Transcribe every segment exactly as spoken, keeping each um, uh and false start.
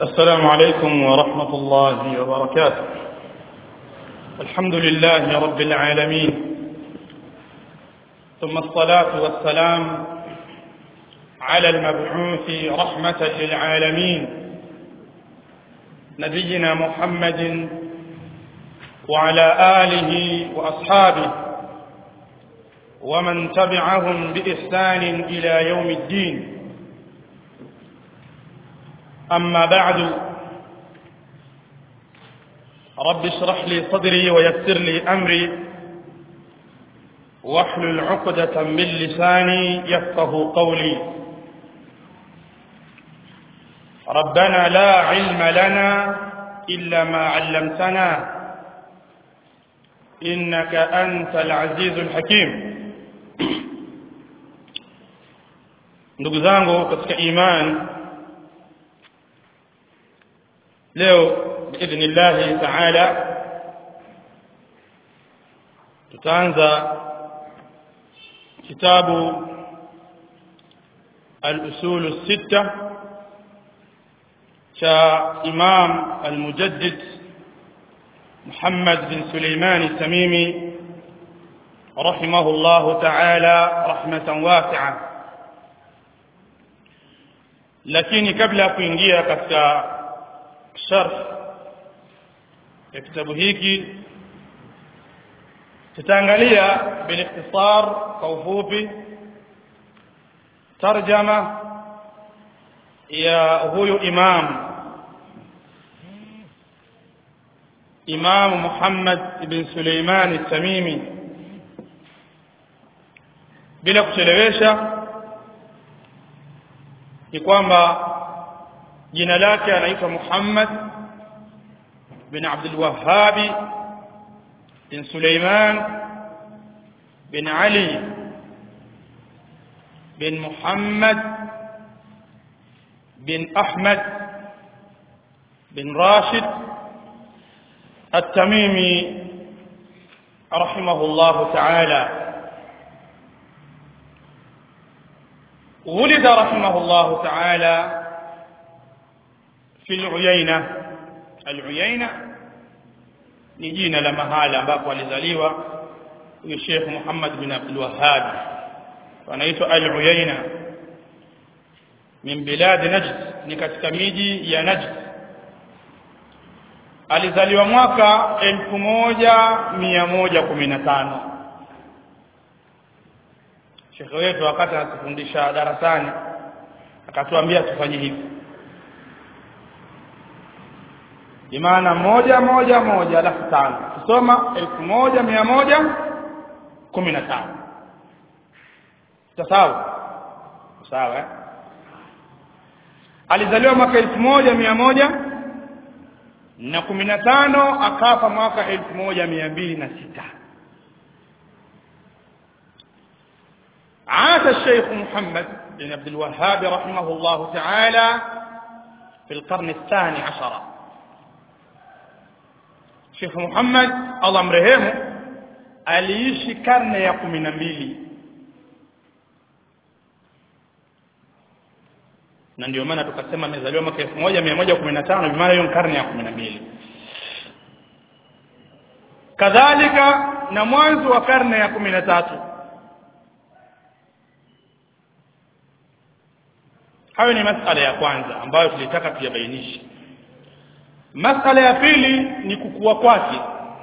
السلام عليكم ورحمة الله وبركاته. الحمد لله رب العالمين، ثم الصلاة والسلام على المبعوث رحمة للعالمين نبينا محمد وعلى آله وأصحابه ومن تبعهم بإحسان إلى يوم الدين. أما بعد، رب اشرح لي صدري ويسر لي أمري واحلل عقدة من لساني يفقه قولي. ربنا لا علم لنا إلا ما علمتنا إنك أنت العزيز الحكيم. ndugu zangu katika imani, leo biidhnillah ta'ala tutaanza kitabu al-usul as-sittah cha Imam al-Mujaddid Muhammad bin Sulaiman al-Tamimi rahimahullah ta'ala rahmatan wasi'a. Lakini kabla kuingia katika sharh ya kitabu hiki, tutaangalia bilikhtisar kwa ufupi tarjama ya huyu imam Imam Muhammad ibn Sulaiman al-Tamimi. Bila kuchelewesha, ni kwamba jina lake anaitwa Muhammad bin Abdul Wahhab bin Sulaiman bin Ali bin Muhammad bin Ahmad bin Rashid التميمي رحمه الله تعالى. ولد رحمه الله تعالى في العيينة. العيينة ni jina la mahala ambapo alizaliwa huyo Sheikh Muhammad bin Abdul Wahhab, anaitwa Al-Uyayna min bilad Najd, ni katika miji ya Najd. Alizaliwa mwaka elfu moja mia moja kumi na tano. Sheikh wetu wakati anatufundisha darasani akatuambia tufanye hivi, imana moja moja moja alafu tano, kusoma elfu moja mia moja kumi na tano. Sawa sawa eh? Alizaliwa mwaka elfu moja mia moja na kumi na tano, akafa mwaka elfu moja mia mbili na sita. عاش الشيخ محمد بن عبد الوهاب رحمه الله تعالى في القرن الثاني عشر. شيخ محمد الله amrehemu aliishi karne ya kumi na mbili, na ndio maana tukasema amezaliwa mwaka elfu moja mia moja kumi na tano, kwa maana hiyo karne ya kumi na mbili. Kadhalika na mwanzo wa karne ya kumi na tatu. Hayo ni masala ya kwanza ambayo tulitaka tuyabainishe. Masala ya pili ni kukua kwake.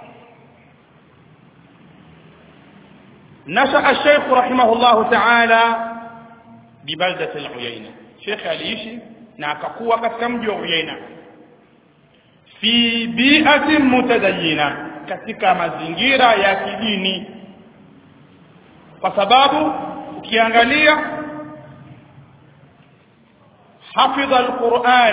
Nasha al-Sheikh rahimahullah ta'ala bi baldat al-Uyayna. Sheikh aliishi na akakuwa katika mji wa Uyayna fi bi'atin mutadayyina, katika mazingira ya kidini, kwa sababu ukiangalia حفظ القرآن،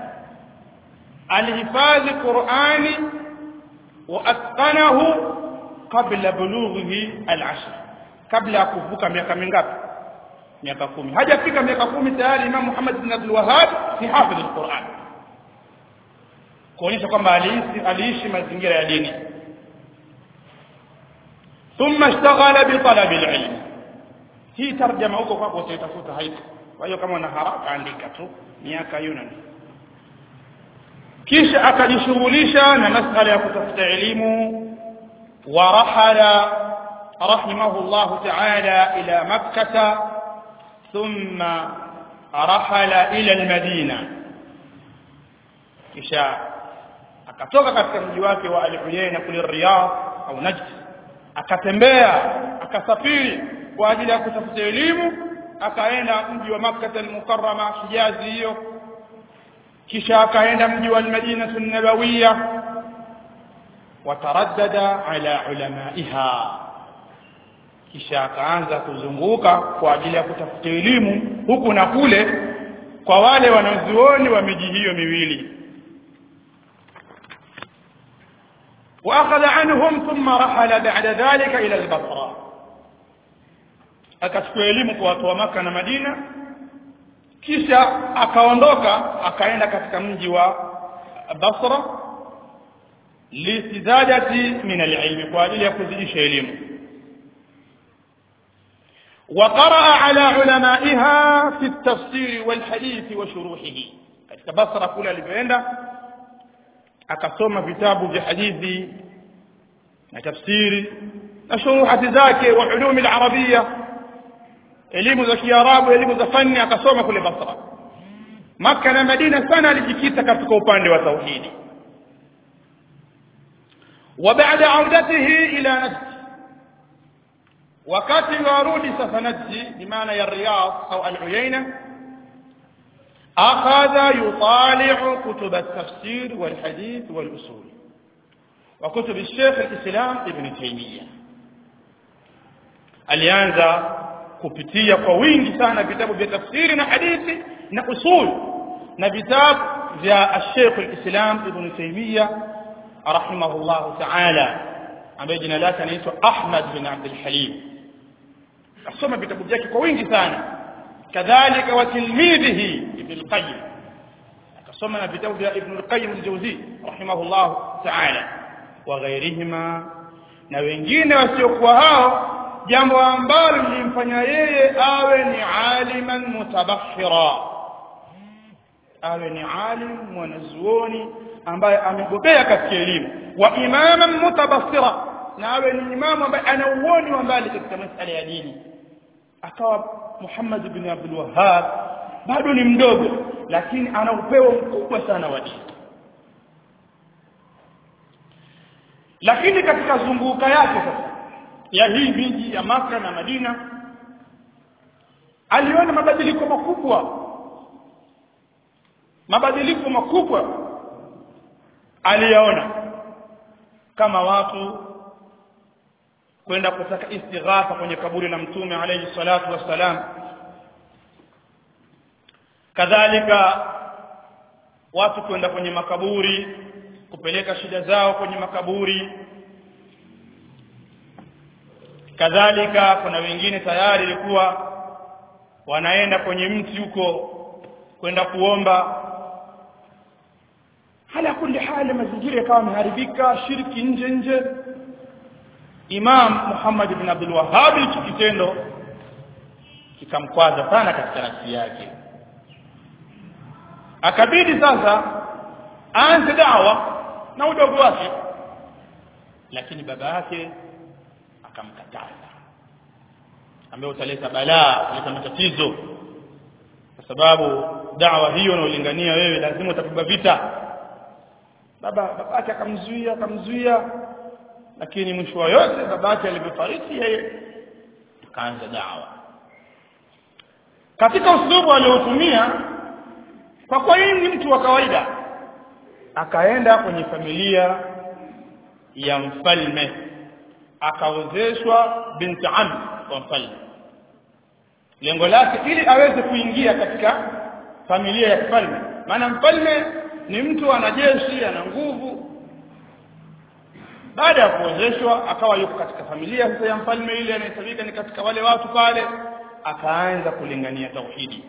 الحفاظ القرآن وأتقنه قبل بلوغه العشر، قبل kuvuka miaka mingapi? Miaka kumi. Hajafika miaka kumi tayari Imam Muhammad bin Abdul Wahhab ni hafidh al-Qur'an, kuonyesha kwamba aliishi aliishi mazingira ya dini. Thumma ishtaghala bi talab al-ilm. Hii tarjama huko kwako utaitafuta haiko. Kwa hiyo kama una haraka andika tu miaka Yunani. kisha akajishughulisha na masala ya kutafuta elimu wa rahala rahimahullah ta'ala ila makkah thumma rahala ila al-Madina kisha akatoka katika mji wake wa Al-Uyayna kule Riyadh au Najd akatembea akasafiri kwa ajili ya kutafuta elimu akaenda mji wa Makkah al-Mukarrama Hijazi hiyo kisha akaenda mji wa Al-Madina an-Nabawiyya wataraddada ala ulamaiha kisha akaanza kuzunguka kwa ajili ya kutafuta elimu huku na kule kwa wale wanazuoni wa miji hiyo miwili واخذ عنهم ثم رحل بعد ذلك الى البصره akachukua elimu kwa watu wa Makka na Madina kisha akaondoka akaenda katika mji wa Basra lisizadati min al-ilm kwa ajili ya kuzidisha elimu وقرأ على علمائها في التفسير والحديث وشروحه katika Basra kule alipoenda akasoma vitabu vya hadithi na tafsiri na shuruhati zake wa ulum al-arabia elimu za Kiarabu elimu za fani akasoma kule Basra Makka na Madina sana alijikita katika upande wa tauhidi وبعد عودته الى نجد wakati warudi sasa Najd bimaana ya Riyadh au Al-Uyayna أخذ يطالع كتب التفسير والحديث والأصول وكتب الشيخ الإسلام ابن تيمية alianza kupitia kwa wingi sana vitabu vya tafsiri na hadithi na usul na vitabu vya Sheikh al-Islam Ibn Taymiyyah rahimahullah ta'ala ambaye jina lake anaitwa Ahmad bin Abdul Halim asoma vitabu vyake kwa wingi sana kadhalika wa tilmidhihi Ibn al-Qayyim akasoma na vitabu vya Ibn al-Qayyim al-Jawzi rahimahullah ta'ala wa ghairihima na wengine wasiokuwa hao jambo ambalo lilimfanya yeye awe ni aliman mutabakhira awe ni alim mwanazuoni ambaye amebobea katika elimu wa imaman mutabassira na awe ni imamu ambaye ana uoni wa mbali katika masuala ya dini akawa Muhammad ibn Abdul Wahhab bado ni mdogo lakini ana upeo mkubwa sana wa dini lakini katika zunguka yake sasa ya hii miji ya Makka na Madina aliona mabadiliko makubwa mabadiliko makubwa aliyaona kama watu kwenda kutaka istighatha kwenye kaburi la Mtume alayhi salatu wassalam kadhalika watu kwenda kwenye makaburi kupeleka shida zao kwenye makaburi kadhalika kuna wengine tayari ilikuwa wanaenda kwenye mti huko kwenda kuomba hala kulli hali mazingira yakawa yameharibika shirki nje nje Imam Muhammad ibn Abdul Wahhab kitendo kikamkwaza sana katika nafsi yake akabidi sasa aanze da'wa na udogo wake lakini baba yake akamkataza ambaye utaleta balaa utaleta matatizo kwa sababu da'wa hiyo unaolingania wewe lazima utapigwa vita baba babake akamzuia akamzuia lakini mwisho wa yote babake alipofariki yeye akaanza da'wa katika uslubu aliotumia kwa kwa ni mtu wa kawaida akaenda kwenye familia ya mfalme akaozeshwa binti ammi wa mfalme lengo lake ili aweze kuingia katika familia ya mfalme maana mfalme ni mtu ana jeshi ana nguvu baada ya kuozeshwa akawa yuko katika familia sasa ya mfalme ile anayesabika ni katika wale watu pale akaanza kulingania tauhidi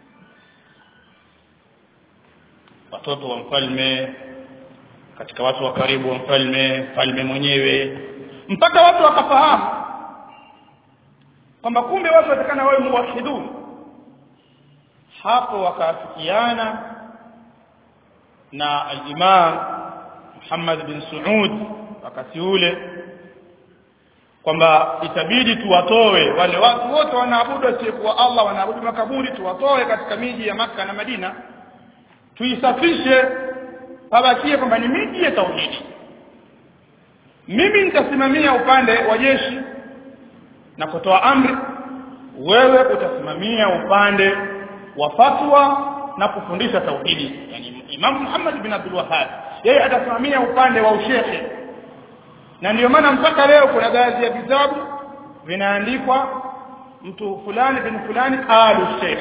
watoto wa mfalme katika watu wa karibu wa mfalme mfalme mwenyewe mpaka watu wakafahamu kwamba kumbe watu watakana wawe muwahidun hapo wakaafikiana na al-Imam Muhammad bin Saud wakati ule kwamba itabidi tuwatoe wale watu wote wanaabudu asiyekuwa Allah, wanaabudu makaburi, tuwatoe katika miji ya Makka na Madina, tuisafishe pabakie kwamba ni miji ya tauhidi. Mimi nitasimamia upande wa jeshi na kutoa amri, wewe utasimamia upande wa fatwa na kufundisha tauhidi. Yani Imam Muhammad bin Abdul Wahhab yeye atasimamia upande wa ushehe. Na ndio maana mpaka leo kuna baadhi ya vitabu vinaandikwa mtu fulani bin fulani alu sheikh,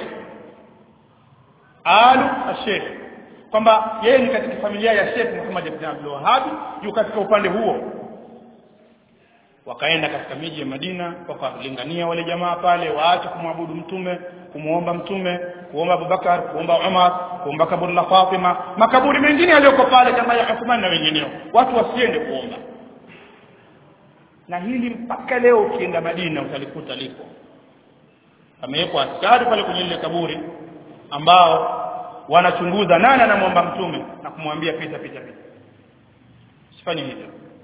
alu sheikh, kwamba yeye ni katika familia ya Sheikh Muhammad bin Abdul Wahhab, yuko katika upande huo. Wakaenda katika miji ya Madina, wakalingania wale jamaa pale waache kumwabudu mtume, kumuomba mtume, kuomba Abubakar, kuomba Umar, kuomba kaburi la Fatima, makaburi mengine yaliyoko pale kama ya Uthman na wengineo, watu wasiende kuomba. Na hili mpaka leo ukienda Madina utalikuta liko. Amewekwa askari pale kwenye ile kaburi ambao wanachunguza nani anamuomba mtume na kumwambia pita pita pita. Usifanye hivyo.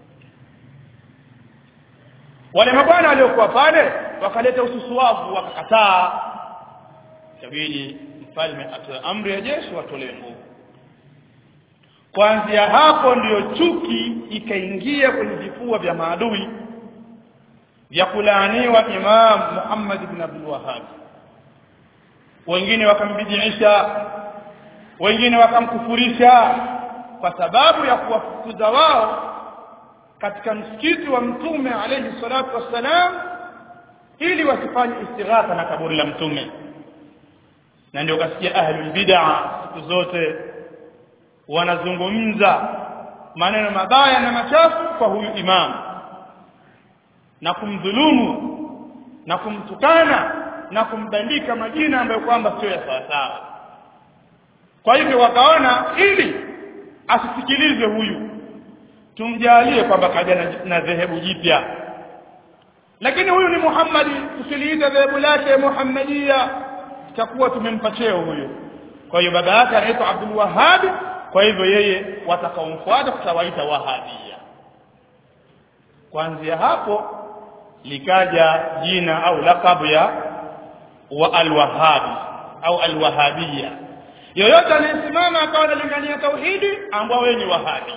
Wale mabwana waliokuwa pale wakaleta ususuavu, wakakataa. Kabili mfalme atoe amri ya jeshi watolewe nguvu. Kuanzia hapo ndiyo chuki ikaingia kwenye vifua vya maadui vya kulaaniwa Imam Muhammad ibn Abdul Wahhab. Wengine wakambidiisha, wengine wakamkufurisha kwa sababu ya kuwafukuza wao katika msikiti wa mtume alayhi salatu wassalam ili wasifanye istighatha na kaburi la mtume. Na ndio kasikia ahlul bid'ah siku zote wanazungumza maneno mabaya na machafu kwa huyu imam na kumdhulumu na kumtukana na kumbandika majina ambayo kwamba sio ya sawa. Kwa hivyo wakaona ili asisikilizwe huyu, tumjalie kwamba kaja na dhehebu jipya. Lakini huyu ni Muhammadi, tusiliite dhehebu lake Muhammadia, itakuwa tumempa cheo huyu. Kwa hiyo baba yake anaitwa Abdul Wahhab, kwa hivyo yeye watakaomfuata tutawaita Wahabia. Kuanzia hapo likaja jina au lakabu ya wa al-Wahhabi au al-Wahabia. Yoyote anayesimama akawa analingania tauhidi ambao wewe ni Wahabi.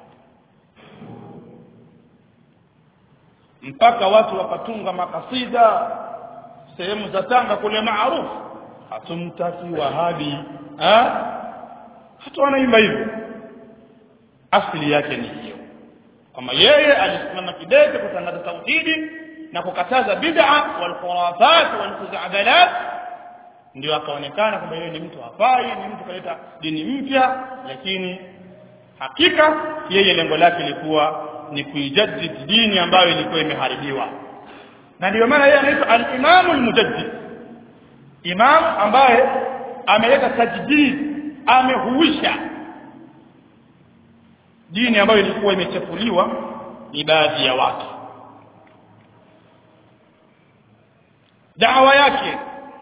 Mpaka watu wakatunga makasida sehemu za Tanga kule maarufu, hatumtaki Wahabi, ha? Hata wanaimba hivyo. Asili yake ni hiyo, kama yeye alisimama kidete kutangaza tauhidi na kukataza bid'a wal khurafat wal khuzabalat, ndio akaonekana kwamba yeye ni mtu hafai, ni mtu kaleta dini mpya. Lakini hakika yeye lengo lake lilikuwa ni kuijaddid dini ambayo ilikuwa imeharibiwa. Na ndio maana yeye anaitwa al-Imam al-Mujaddid, imam ambaye ameleta tajdid, amehuisha dini ambayo ilikuwa imechafuliwa ni baadhi ya watu. Da'wa yake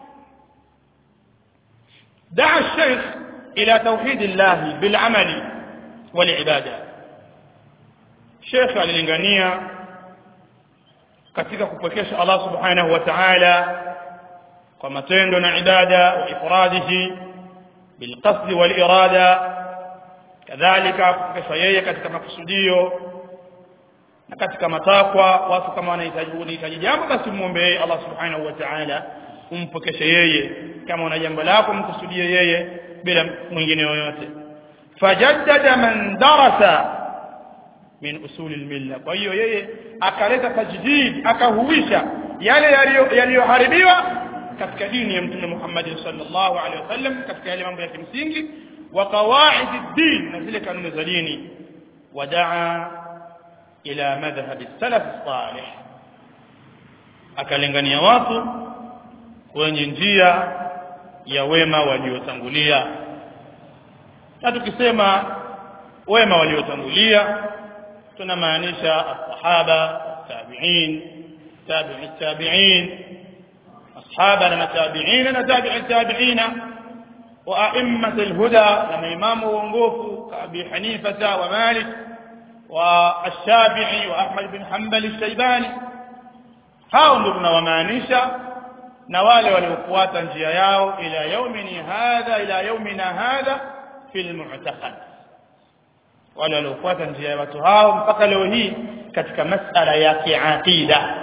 دعا الشيخ إلى توحيد الله بالعمل والعبادة. الشيخ alilingania katika kupwekesha Allah subhanahu wa ta'ala kwa matendo na ibada, wa ifradihi bilqasd wal irada, kadhalika kupwekesha yeye katika makusudio na katika matakwa. Watu kama wanahitaji wanahitaji jambo, basi muombe Allah subhanahu wa ta'ala umpokeshe yeye. Kama una jambo lako mkusudie yeye bila mwingine yoyote. Fajaddada man darasa min usul al-milla. Kwa hiyo yeye akaleta tajdid, akahuisha yale yaliyoharibiwa katika dini ya Mtume Muhammad sallallahu alaihi wasallam, katika yale mambo ya kimsingi wa qawaid ad-din, na zile kanuni za dini. Wadaa ila madhhab as-salaf as-salih, akalingania watu kwenye njia ya wema waliotangulia. Na tukisema wema waliotangulia tunamaanisha as-sahaba, tabi'in, tabi'i tabi'in, ashaba na tabi'in na tabi'i tabi'ina, wa a'immatul huda na maimamu uongofu Abi Hanifa wa Malik wa Ash-Shafi'i wa Ahmad bin Hanbal Ash-Shaybani. Hao ndio tunawamaanisha, na wale waliofuata njia yao ila yaumini hadha ila yaumina hadha fil mu'taqad, wale waliofuata njia ya watu hao mpaka leo hii katika masala ya kiaqida,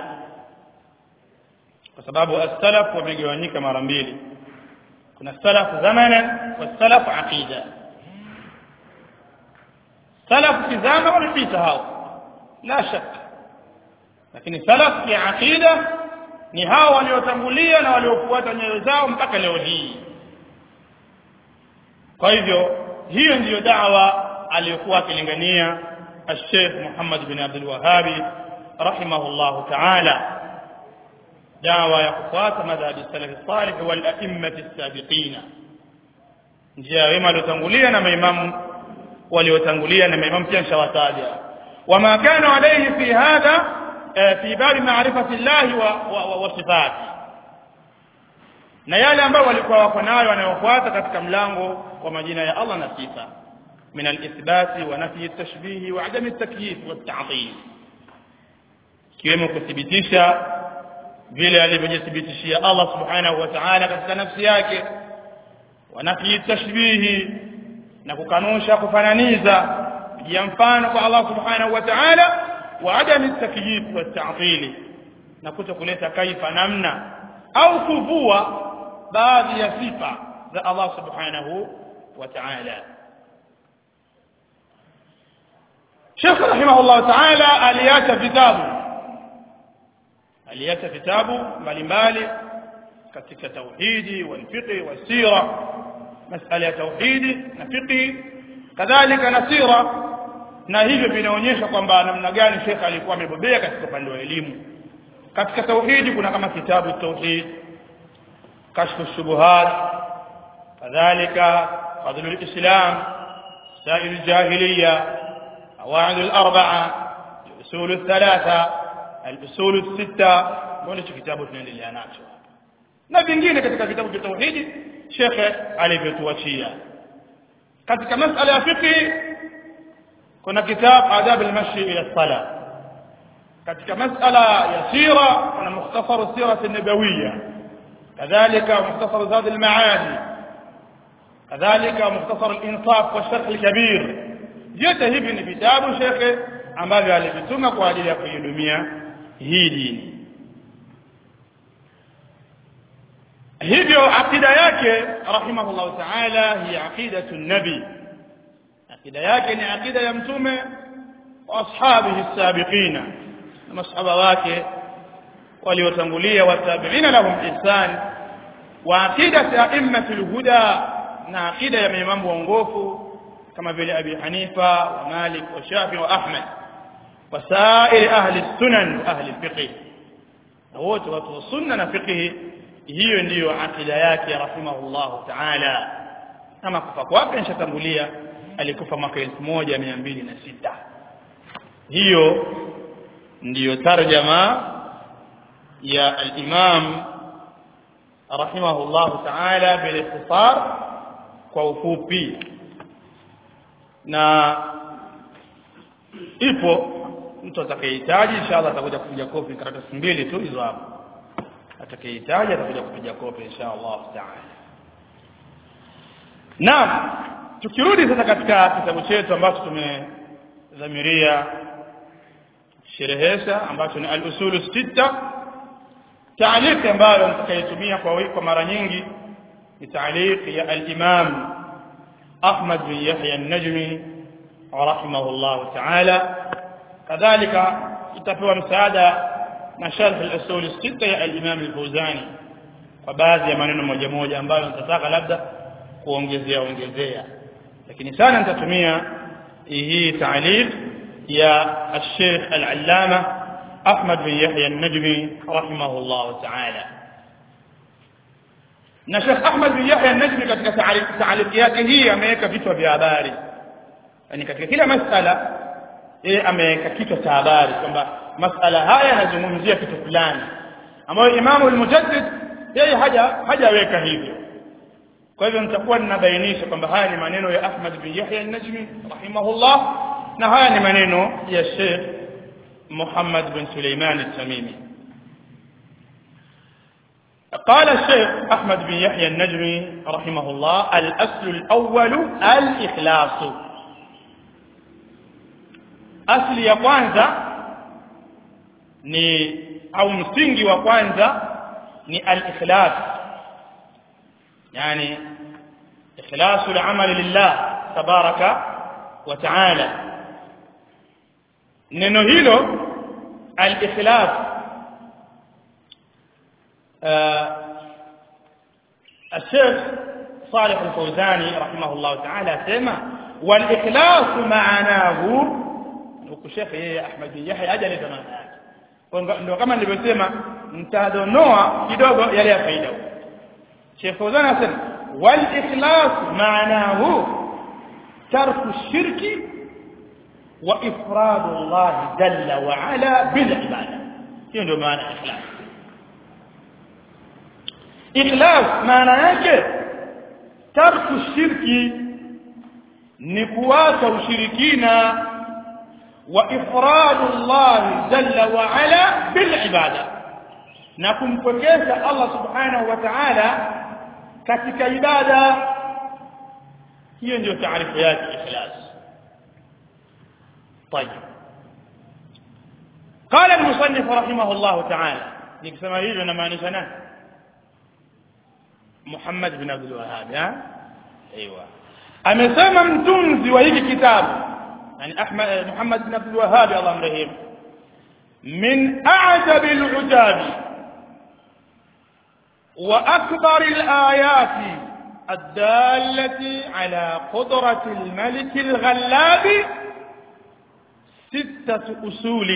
kwa sababu as-salaf wamegawanyika mara mbili. Kuna salaf zamana wa salaf aqida. Salaf fi zama walipita hao la shaka, lakini salaf fi aqida ni hao waliotangulia na waliofuata nyayo zao mpaka leo hii. Kwa hivyo hiyo ndiyo da'wa aliyokuwa akilingania Sheikh Muhammad bin Abdul Wahhab rahimahullah ta'ala, da'wa ya kufuata madhhabi salaf salih wal a'immati as-sabiqina, njia wema waliotangulia na maimamu waliotangulia na maimamu pia nshawataja. Wama kana alayhi fi hadha fi bab ma'rifati Allah wa wa sifati, na yale ambayo walikuwa wako nayo wanayofuata katika mlango wa majina ya Allah na sifa, min al-ithbati wa nafyi at-tashbih wa adam at-takyif wa at-ta'til, kiwemo kuthibitisha vile alivyojithibitishia Allah subhanahu wa ta'ala katika nafsi yake, wa nafyi at-tashbih, na kukanusha kufananiza ya mfano kwa Allah subhanahu wa ta'ala, wa adam at-takyif wa at-ta'til, na kutokuleta kaifa namna au kuvua baadhi ya sifa za Allah subhanahu wa ta'ala. Sheikh rahimahullah ta'ala aliacha vitabu aliacha vitabu mbalimbali katika tauhidi wal fiqh wa sira, masala ya tauhidi na fiqh kadhalika na sira, na hivyo vinaonyesha kwamba namna gani Sheikh alikuwa amebobea katika upande wa elimu. Katika tauhidi kuna kama kitabu tauhid, kashfu shubuhat, kadhalika fadlul islam, sa'il jahiliya, qawaid al-arba'a, usul al-thalatha, al-usul al-sitta, ndio kitabu tunaendelea nacho, na vingine katika vitabu vya tauhidi Sheikh alivyotuachia. Katika masala ya fiqh kuna kitabu adab al-mashi ila as-salah. Katika masala ya sira kuna mukhtasar sirah an-nabawiyya, kadhalika mukhtasar zad al-ma'ani, kadhalika mukhtasar al-insaf wa sharh al-kabir. Vyote hivi ni vitabu Sheikh ambavyo alivitunga kwa ajili ya kuhudumia hii dini. Hivyo akida yake rahimahullah ta'ala hi aqidatu an-nabi, akida yake ni akida ya mtume wa ashabihi as-sabiqina, na masahaba wake waliotangulia wa tabi'ina lahum ihsan, wa aqidatu a'immatul huda, na akida ya maimamu waongofu kama vile Abi Hanifa wa Malik wa Shafi wa Ahmad wa sa'ir ahli sunan wa ahli fiqh, na wote watu wa sunna na fiqh. Hiyo ndiyo akida yake rahimahullah ta'ala. Kama kufa kwake nishatangulia, alikufa mwaka elfu moja mia mbili na sita. Hiyo ndiyo tarjama ya al-Imam rahimahullah ta'ala bil ikhtisar, kwa ufupi. Na ipo mtu atakayehitaji inshallah atakuja kupiga kopi karatasi mbili tu hizo hapo, atakayehitaji atakuja kupiga kopi inshallah ta'ala. Naam, tukirudi sasa katika kitabu chetu ambacho tumedhamiria sherehesha, ambacho ni al-usul as-sitta, ta'liq ambayo nitakayotumia kwa kwa mara nyingi ni ta'liq ya al-Imam Ahmad bin Yahya an-Najmi rahimahullah ta'ala. Kadhalika itapewa msaada na sharh al-usul as-sitta ya al-Imam al-Fawzani kwa baadhi ya maneno moja moja ambayo nitataka labda kuongezea ongezea, lakini sana nitatumia hii ta'liq ya al-Sheikh al-Allama Ahmad bin Yahya an-Najmi rahimahullah ta'ala. Na Sheikh Ahmad bin Yahya an-Najmi katika ta'liq yake hii ameweka vichwa vya habari, yani katika kila masala yeye ameweka kichwa cha habari kwamba masala haya yanazungumzia kitu fulani, ambayo Imam al-Mujaddid yeye haja hajaweka hivyo. Kwa hivyo nitakuwa ninabainisha kwamba haya ni maneno ya Ahmad bin Yahya an-Najmi rahimahullah na haya ni maneno ya Sheikh Muhammad bin Suleiman al-Tamimi. قال الشيخ أحمد بن يحيى النجمي رحمه الله: الأصل الأول الإخلاص. أصل ya kwanza ni au msingi wa kwanza ni al-ikhlas, yani ikhlasu al-amal lillah tabaraka wa ta'ala. neno hilo al-ikhlas الشيخ صالح الفوزاني رحمه الله تعالى سمع والإخلاص معناه وكشيخ أحمد يحيى أجل زمان ndio kama nilivyosema mtadonoa kidogo yale ya faida. Sheikh Fawzan anasema wal ikhlas maanahu tarku shirki wa ifradu Allah jalla wa ala bil ibada. Hiyo ndio maana ikhlas. Ikhlas maana yake tarku shirki ni kuacha ushirikina wa ifradu Allah jalla wa ala bil ibada, na kumpokesha Allah subhanahu wa ta'ala katika ibada. Hiyo ndio taarifu yake ikhlas. طيب قال المصنف رحمه الله تعالى nikisema hivyo namaanisha nani? Muhammad bin Abdul Wahhab. ha ايوه amesema mtunzi wa hiki kitabu يعني أحمد محمد بن عبد الوهاب الله يرحمه من أعجب العجاب وأكبر الآيات الدالة على قدرة الملك الغلاب ستة أصول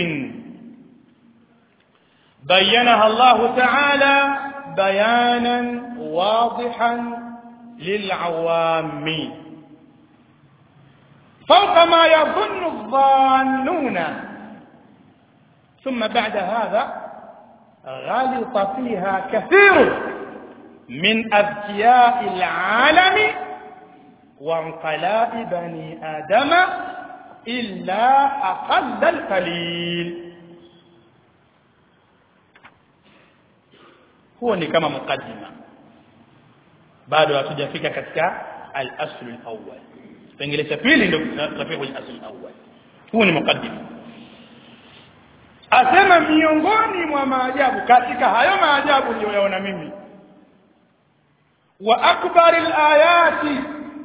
بينها الله تعالى بيانا واضحا للعوام فوق ما يظن الظانون. ثم بعد هذا غلط فيها كثير من أذكياء العالم وعقلاء بني آدم إلا أقل القليل. هو ni kama mukaddima, bado hatujafika katika al-asl al-awwal. Pengine cha pili ndio tutafika kwenye asli awali. Huu ni mukaddima. Asema miongoni mwa maajabu katika hayo maajabu niliyoyaona mimi, wa akbar alayati,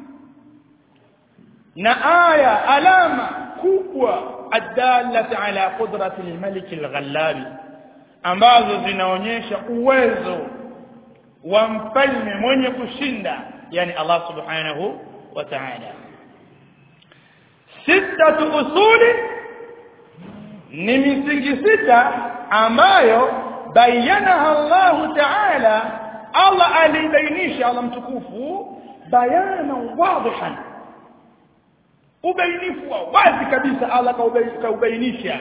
na aya alama kubwa adallat ala qudrati al-malik al-ghallabi, ambazo zinaonyesha uwezo wa mfalme mwenye kushinda, yani Allah subhanahu wa ta'ala. Sita usuli ni misingi sita ambayo bayanaha Allah Ta'ala, Allah alibainisha, Allah mtukufu, bayana wadhihan, ubainifu wazi kabisa Allah kaubainisha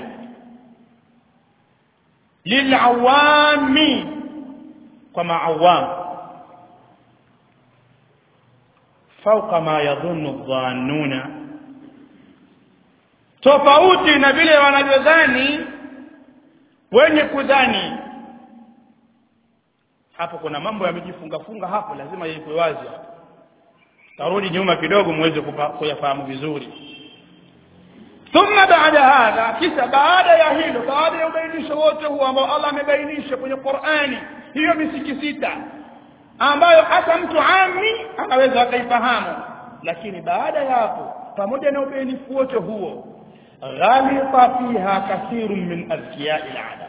lilawami, kwa maawam, fauqa ma yadhunnu adh-dhannuna, tofauti na vile wanavyodhani wenye kudhani. Hapo kuna mambo yamejifunga funga hapo, lazima yawe wazi hapo. Tarudi nyuma kidogo muweze kuyafahamu vizuri. Thumma baada hadha, kisha baada ya hilo, baada ya ubainisho wote huo ambao Allah amebainisha kwenye Qur'ani, hiyo misingi sita ambayo hata mtu ami anaweza akaifahamu, lakini baada ya hapo, pamoja na ubainifu wote huo, ghalita fiha kathirun min azkiyai al-adam,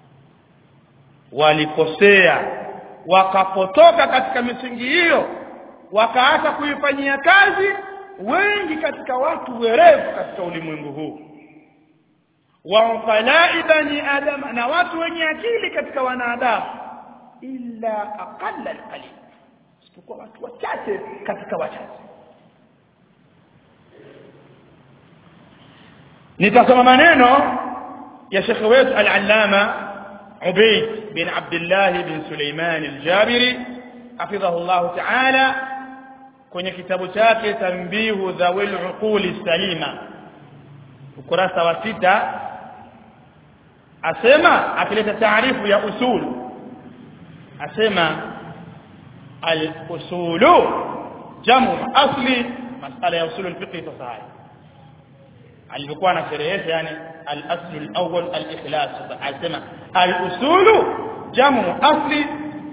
walikosea wakapotoka katika misingi hiyo, wakaacha kuifanyia kazi wengi katika watu werevu katika ulimwengu huu, wa falai bani adam, na watu wenye akili katika wanadamu, illa aqalla al-qalil, isipokuwa watu wachache katika wachache. nitasoma maneno ya Sheikh wetu al-Allama Ubayd bin Abdullah bin Sulaiman al-Jabiri hafidhahu Allah ta'ala kwenye kitabu chake Tanbihu Dhawil Uquli Salima ukurasa wa sita asema akileta taarifu ya usul asema al-usulu jamu asli masala ya usul al-fiqh sahih alikuwa anasherehesha yani al-asl al-awwal al-ikhlas asema al-usulu jamu asli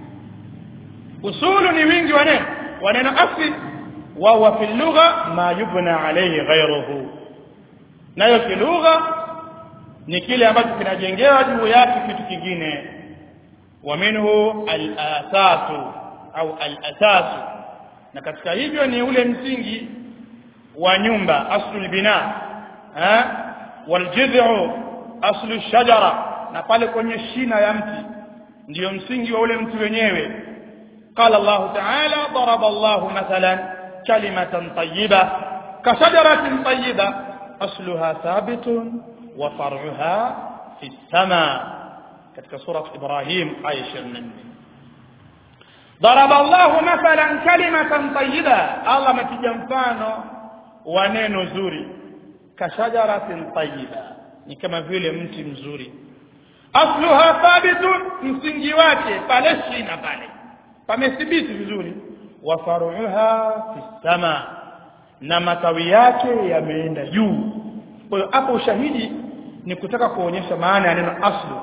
usulu ni wingi wa neno wa neno asli wa huwa fi lugha ma yubna alayhi ghayruhu nayo fi lugha ni kile ambacho kinajengewa juu yake kitu kingine wa minhu al-asasu au al-asasu na katika hivyo ni ule msingi wa nyumba aslul bina eh wal jid'u aslu shajara na pale kwenye shina ya mti ndio msingi wa ule mti wenyewe qala Allah ta'ala daraba Allah mathalan kalimatan tayyiba ka shajaratin tayyiba asluha thabitun wa far'uha fi as-sama katika sura Ibrahim aya ishirini na nne daraba Allah mathalan kalimatan tayyiba Allah amepiga mfano wa neno zuri ka shajaratin tayyiba ni kama vile mti mzuri asluha thabitun msingi wake pale shina pale pamethibiti vizuri wa faruha fi sama na matawi yake yameenda juu kwa hiyo hapo ushahidi ni kutaka kuonyesha maana ya neno aslu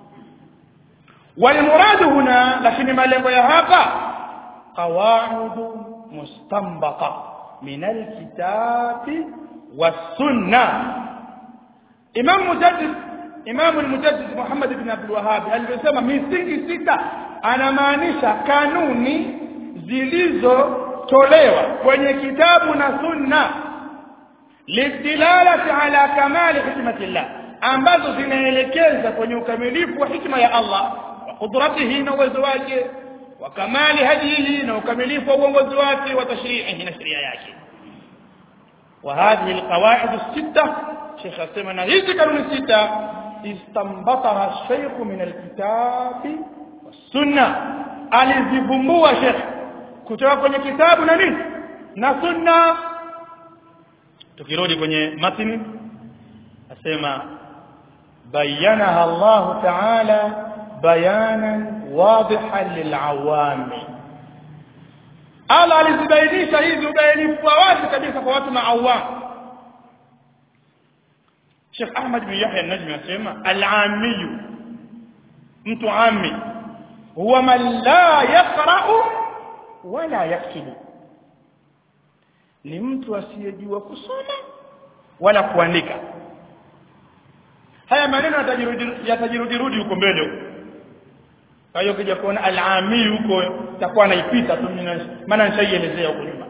wal murad huna lakini malengo ya hapa qawaid mustanbata min alkitabi was sunnah imam mujaddid imam al-mujaddid Muhammad ibn Abdul Wahhab alisema misingi sita anamaanisha kanuni zilizotolewa kwenye kitabu na sunna lidilalati ala kamali hikmatillah ambazo zinaelekeza kwenye ukamilifu wa hikma ya Allah wa qudratihi na uwezo wake wa kamali hadihi na ukamilifu wa uongozi wake wa tashri'ihi na sheria yake wa hadhihi alqawaid as-sittah Sheikh asema na hizi kanuni sita istambataha shaykh min alkitabi was-sunnah alizivumbua Sheikh kutoka kwenye kitabu na nini na sunna tukirudi kwenye matini asema bayanaha Allah ta'ala bayanan wadihan lil'awami Allah alizibainisha hizi ubainifu wazi kabisa kwa watu maawam Sheikh Ahmad bin Yahya an-Najmi asema al-ammi mtu ammi huwa man la yaqra'u wala yaktubu ni mtu asiyejua kusoma wala kuandika haya maneno yatajirudi rudi huko mbele kwa hiyo kija kuona al-ammi huko takuwa anaipita tu maana nishaielezea huko nyuma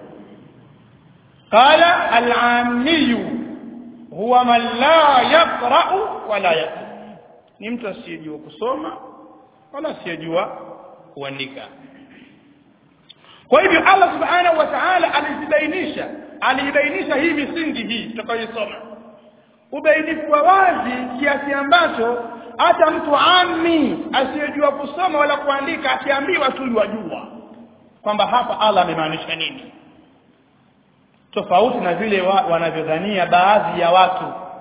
qala al-ammi huwa man la yaqra'u wala yaktubu ni mtu asiyejua kusoma wala asiyejua kuandika kwa hivyo Allah subhanahu wa ta'ala alizibainisha alibainisha hii misingi hii tutakayosoma ubainifu wa wazi kiasi ambacho hata mtu ammi asiyejua kusoma wala kuandika akiambiwa tu yajua kwamba hapa Allah amemaanisha nini tofauti na vile wa, wanavyodhania baadhi ya watu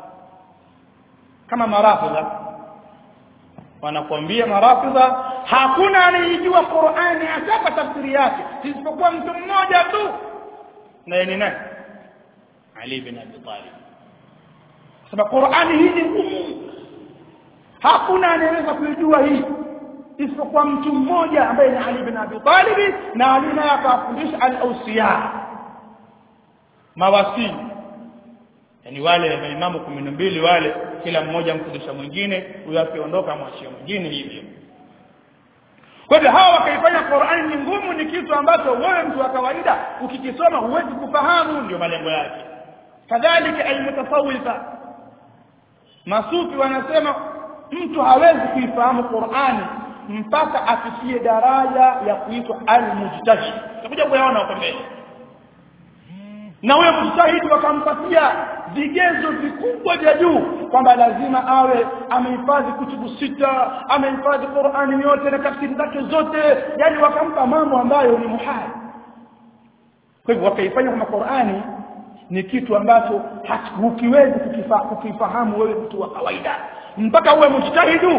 kama marafidha wanakuambia marafidha hakuna anayejua Qur'ani hata tafsiri yake isipokuwa mtu mmoja tu na yeye ni nani Ali bin Abi Talib sababu Qur'ani hii ni ngumu hakuna anayeweza kujua hii isipokuwa mtu mmoja ambaye ni Ali bin Abi Talib na Ali naye akafundisha al-awsiya mawasi yani wale maimamu kumi na mbili wale kila mmoja mfundisha mwingine huyo akiondoka mwachie mwingine hivyo kwa hivyo hawa wakaifanya Qur'ani ni ngumu ni kitu ambacho wewe mtu wa kawaida ukikisoma huwezi kufahamu ndio malengo yake kadhalika al-mutasawwifa masufi wanasema mtu hawezi kuifahamu Qur'ani mpaka afikie daraja ya kuitwa al-mujtahid tutakuja kuyaona huko mbele na huyo mujtahid wakampatia vigezo vikubwa vya juu kwamba lazima awe amehifadhi kutubu sita amehifadhi Qur'ani yote na tafsiri zake zote yani wakampa mambo ambayo ni muhali Kwa hivyo wakaifanya kama Qur'ani ni kitu ambacho hukiwezi kukifa, kukifahamu wewe mtu wa kawaida mpaka uwe mjitahidu.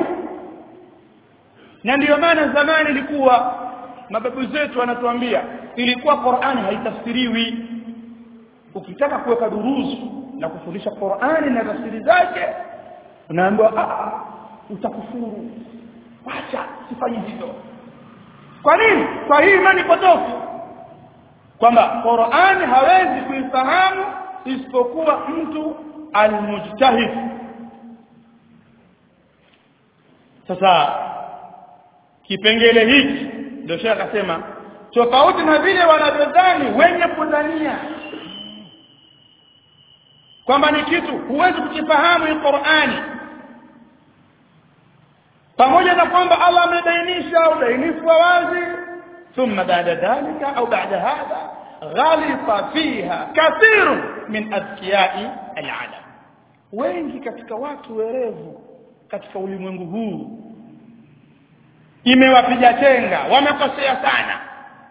Na ndio maana zamani ilikuwa mababu zetu wanatuambia ilikuwa Qur'ani haitafsiriwi. Ukitaka kuweka durusu na kufundisha Qur'ani na tafsiri zake unaambiwa ah utakufuru, acha sifanye hivyo. Kwa nini? Kwa hii imani potofu kwamba Qur'ani hawezi kuifahamu isipokuwa mtu almujtahid. Sasa kipengele hiki ndio Sheikh akasema tofauti na vile wanavyodhani wenye kudhania kwamba ni kitu huwezi kukifahamu hii Qur'ani, pamoja na kwamba Allah amebainisha ubainifu wa wazi, thumma baada dhalika au baada hadha ghalifa fiha kathiru min adkiyai alalam. Wengi katika watu werevu katika ulimwengu huu imewapiga chenga, wamekosea sana.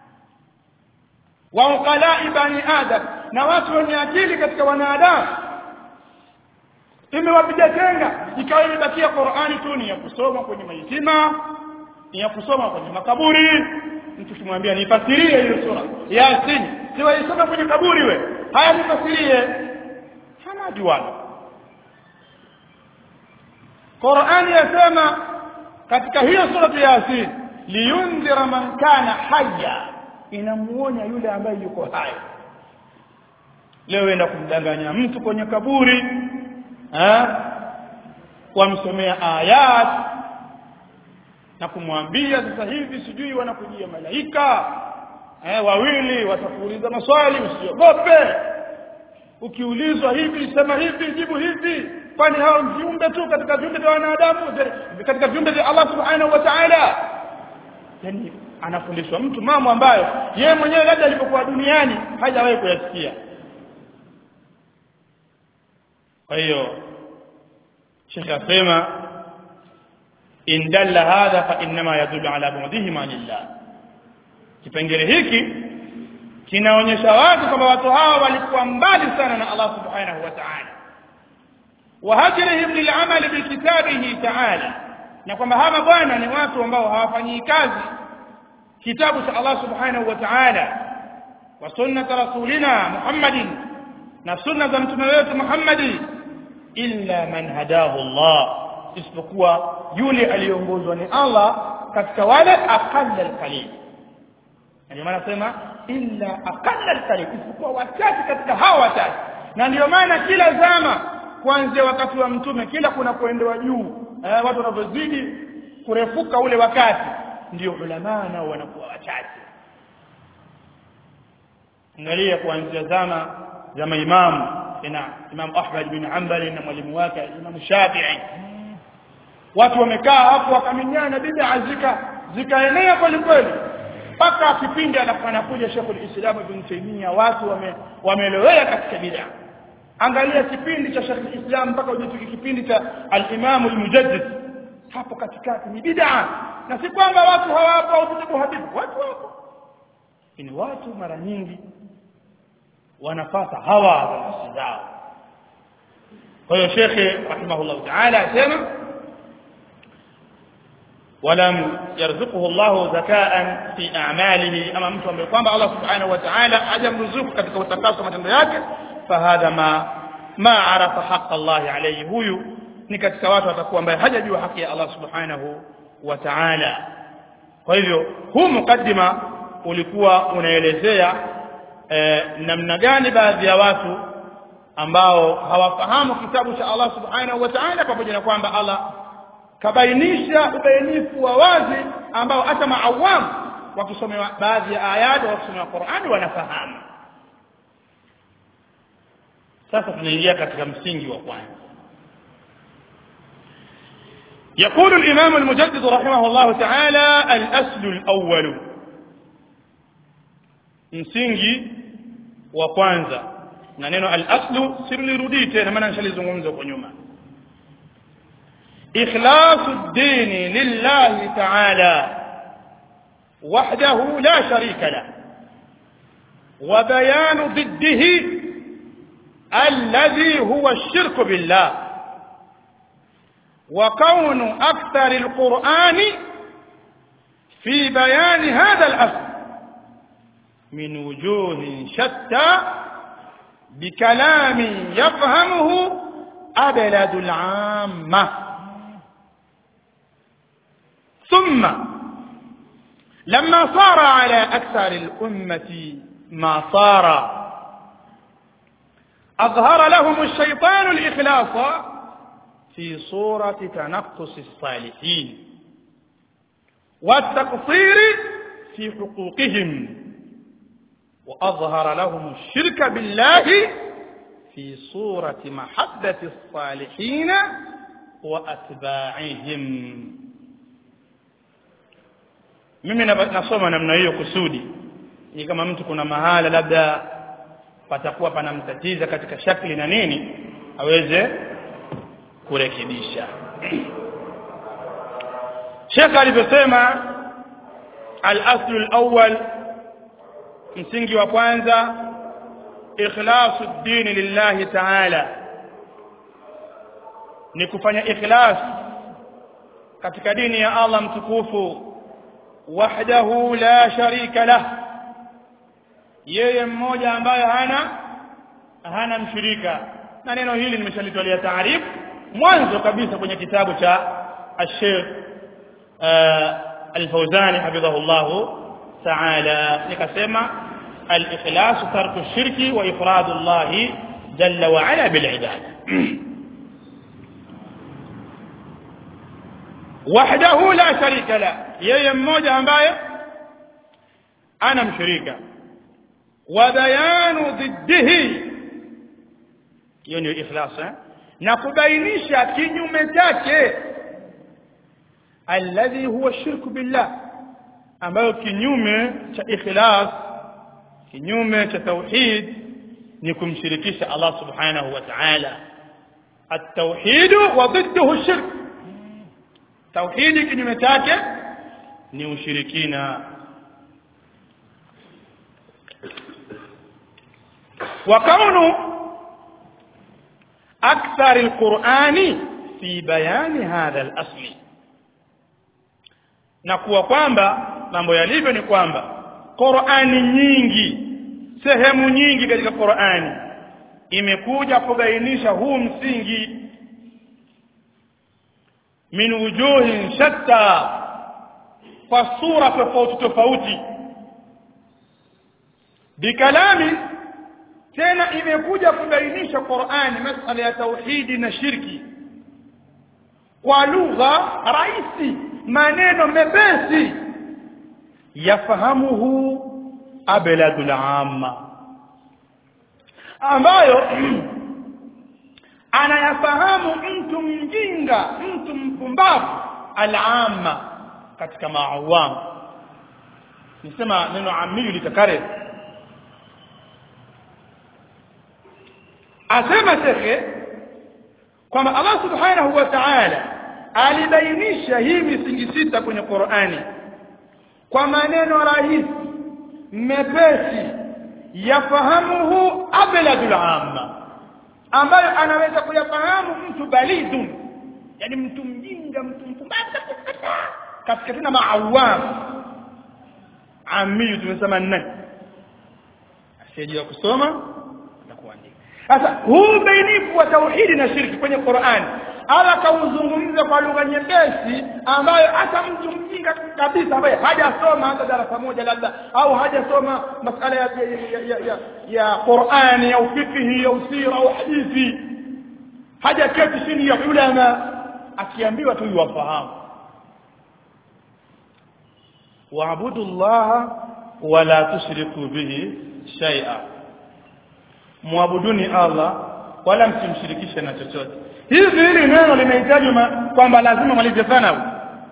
Wa uqala'i bani adam, na watu wenye akili katika wanadamu imewapiga chenga, ikawa imebakia Qur'ani tu ni ya kusoma kwenye mayitima, ni ya kusoma kwenye makaburi. Mtu kimwambia nifasirie hiyo sura Yasin, siwa isoma kwenye kaburi we, haya nifasirie, hana diwani. Qur'ani yasema katika hiyo sura ya Yasin liyundhira man kana hayya, inamuonya yule ambaye yuko hai. Leo enda kumdanganya mtu kwenye kaburi eh wamsomea ayat na kumwambia sasa hivi sijui wanakujia malaika eh wawili watakuuliza maswali, usiogope. Ukiulizwa hivi sema hivi, jibu hivi, kwani hao viumbe tu katika viumbe vya wanadamu, katika viumbe vya Allah subhanahu wa ta'ala. Yani anafundishwa mtu mambo ambayo yeye mwenyewe labda alipokuwa duniani hajawahi kuyasikia. Kwa hiyo Sheikh asema in dalla hadha fa inma yadullu ala bu'dihi ma lillah. Kipengele hiki kinaonyesha watu kwamba watu hawa walikuwa mbali sana na Allah subhanahu wa ta'ala, wa hajrihim lil'amal bi kitabihi ta'ala, na kwamba hawa bwana ni watu ambao hawafanyi kazi kitabu cha Allah subhanahu wa ta'ala wa sunnat rasulina Muhammadin, na sunna za mtume wetu Muhammadi, illa man hadahu Allah, isipokuwa yule aliongozwa ni Allah katika wale aqalla alqalil. Ndio maana sema illa aqalla alqalil, isipokuwa wachache katika hawa wachache. Na ndio maana kila zama kuanzia wakati wa mtume kila kuna kuendewa juu eh, watu wanapozidi kurefuka ule wakati ndio ulama nao wanakuwa wachache. Angalia kuanzia zama za maimamu ina Imam Ahmad bin Hanbal na mwalimu wake Imam Shafi'i, watu wamekaa hapo wakaminyana bid'a zika zikaenea kweli kweli mpaka kipindi anakuja Sheikh al-Islam Ibn Taymiyyah, watu wame wameelewea katika bid'a. Angalia kipindi cha Sheikh al-Islam mpaka ujifike kipindi cha al-Imam al-Mujaddid, hapo katikati ni bid'a. Na si kwamba watu hawapo au tuko habibu, watu wapo, ni watu mara nyingi wanafata hawa za nafsi zao. Kwa hiyo Sheikh rahimahullah ta'ala asema walam yarzuquhu Allah zakaan fi a'malihi, ama mtu ambaye kwamba Allah subhanahu wa ta'ala hajamruzuku katika utakaso matendo yake, fahadha ma ma arafa haqq Allah alayhi, huyu ni katika watu watakuwa ambaye hajajua haki ya Allah subhanahu wa ta'ala. Kwa hivyo huu mukaddima ulikuwa unaelezea eh, namna gani baadhi ya watu ambao hawafahamu kitabu cha Allah subhanahu wa ta'ala, pamoja na kwamba Allah kabainisha ubainifu wa wazi ambao hata maawam wakisomea baadhi ya ayat au wakisomea Qur'ani wanafahamu. Sasa tunaingia katika msingi wa kwanza. يقول الإمام المجدد رحمه الله تعالى الأصل الأول، msingi wa kwanza. Na neno al-aslu sirlirudi tena maana nishalizungumza kwa nyuma. ikhlasu ad-din lillahi ta'ala wahdahu la sharika la, wa bayanu ضده الذي هو الشرك بالله وكون أكثر القرآن في بيان هذا الأصل من وجوه شتى بكلام يفهمه أبلد العامة ثم لما صار على أكثر الأمة ما صار أظهر لهم الشيطان الإخلاص في صورة تنقص الصالحين والتقصير في حقوقهم وأظهر لهم الشرك بالله في صورة محبة الصالحين وأتباعهم. mimi nasoma namna hiyo kusudi ni kama mtu kuna mahala labda patakuwa panamtatiza katika shakli na nini aweze kurekebisha. Sheikh alivyosema al-asl al-awwal, msingi wa kwanza ikhlasu ad-din lillahi ta'ala, ni kufanya ikhlas katika dini ya Allah mtukufu, wahdahu la sharika lah, yeye mmoja ambaye hana hana mshirika. Na neno hili nimeshalitolea taarifu mwanzo kabisa kwenye kitabu cha al-Sheikh al-Fawzani hafidhahullah ta'ala, nikasema al-ikhlas tarku shirki wa ifradu Allah jalla wa ala bil ibada wahdahu la sharika la, yeye mmoja ambaye ana mshirika, wa bayanu ضده, hiyo ni ikhlas eh? na kubainisha kinyume chake, alladhi huwa shirku billah, ambayo kinyume cha ikhlas, kinyume cha tauhid ni kumshirikisha Allah subhanahu wa ta'ala. at-tauhid wa ضده الشرك, tauhidi kinyume chake ni ushirikina. wa kaunu akthar al-Qur'ani fi bayani hadha al-asli, na kuwa kwamba mambo yalivyo ni kwamba Qur'ani nyingi, sehemu nyingi katika Qur'ani imekuja kubainisha huu msingi, min wujuhin shatta, kwa sura tofauti tofauti, bikalami, tena imekuja kubainisha Qur'ani masala ya tauhidi na shirki kwa lugha rahisi, maneno mepesi, yafahamuhu abladul amma, ambayo anayafahamu mtu mjinga, mtu mpumbavu, al-amma katika maawam. Nisema neno amili litakare, asema shekhe kwamba Allah subhanahu wa ta'ala alibainisha hii misingi sita kwenye Qur'ani kwa maneno rahisi mepesi, yafahamuhu abladul amma, ambayo anaweza kuyafahamu mtu balidun, yani mtu mjinga, mtu mpumbavu katika tena maawam. Amili tumesema nani? Asiyejua kusoma na kuandika. Sasa huu bainifu wa tauhidi na shirki kwenye Qur'an Allah kauzungumza kwa lugha nyepesi, ambayo hata mtu mjinga kabisa ambaye hajasoma hata darasa moja labda, au hajasoma masuala ya ya, ya, ya, ya Qur'ani au fiqh au sira au hadithi, hajaketi chini ya ulama, akiambiwa tu yuwafahamu. Waabudu Allah wala tushriku bihi shay'a, muabuduni Allah wala msimshirikishe na chochote. Hivi hili neno linahitaji kwamba lazima malize sana,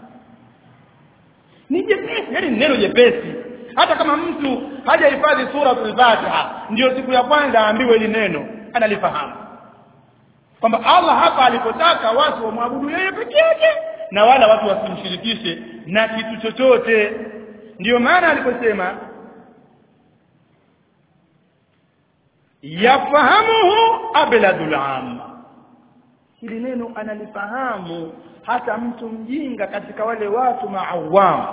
ni jepesi, yani neno jepesi. Hata kama mtu hajahifadhi suratul Fatiha, ndio siku ya kwanza aambiwe hili neno, analifahamu kwamba Allah hapa alipotaka watu wamwabudu yeye pekee yake na wala watu wasimshirikishe na kitu chochote. Ndio maana aliposema yafahamuhu abladul amma. Hili neno analifahamu hata mtu mjinga katika wale watu maawam.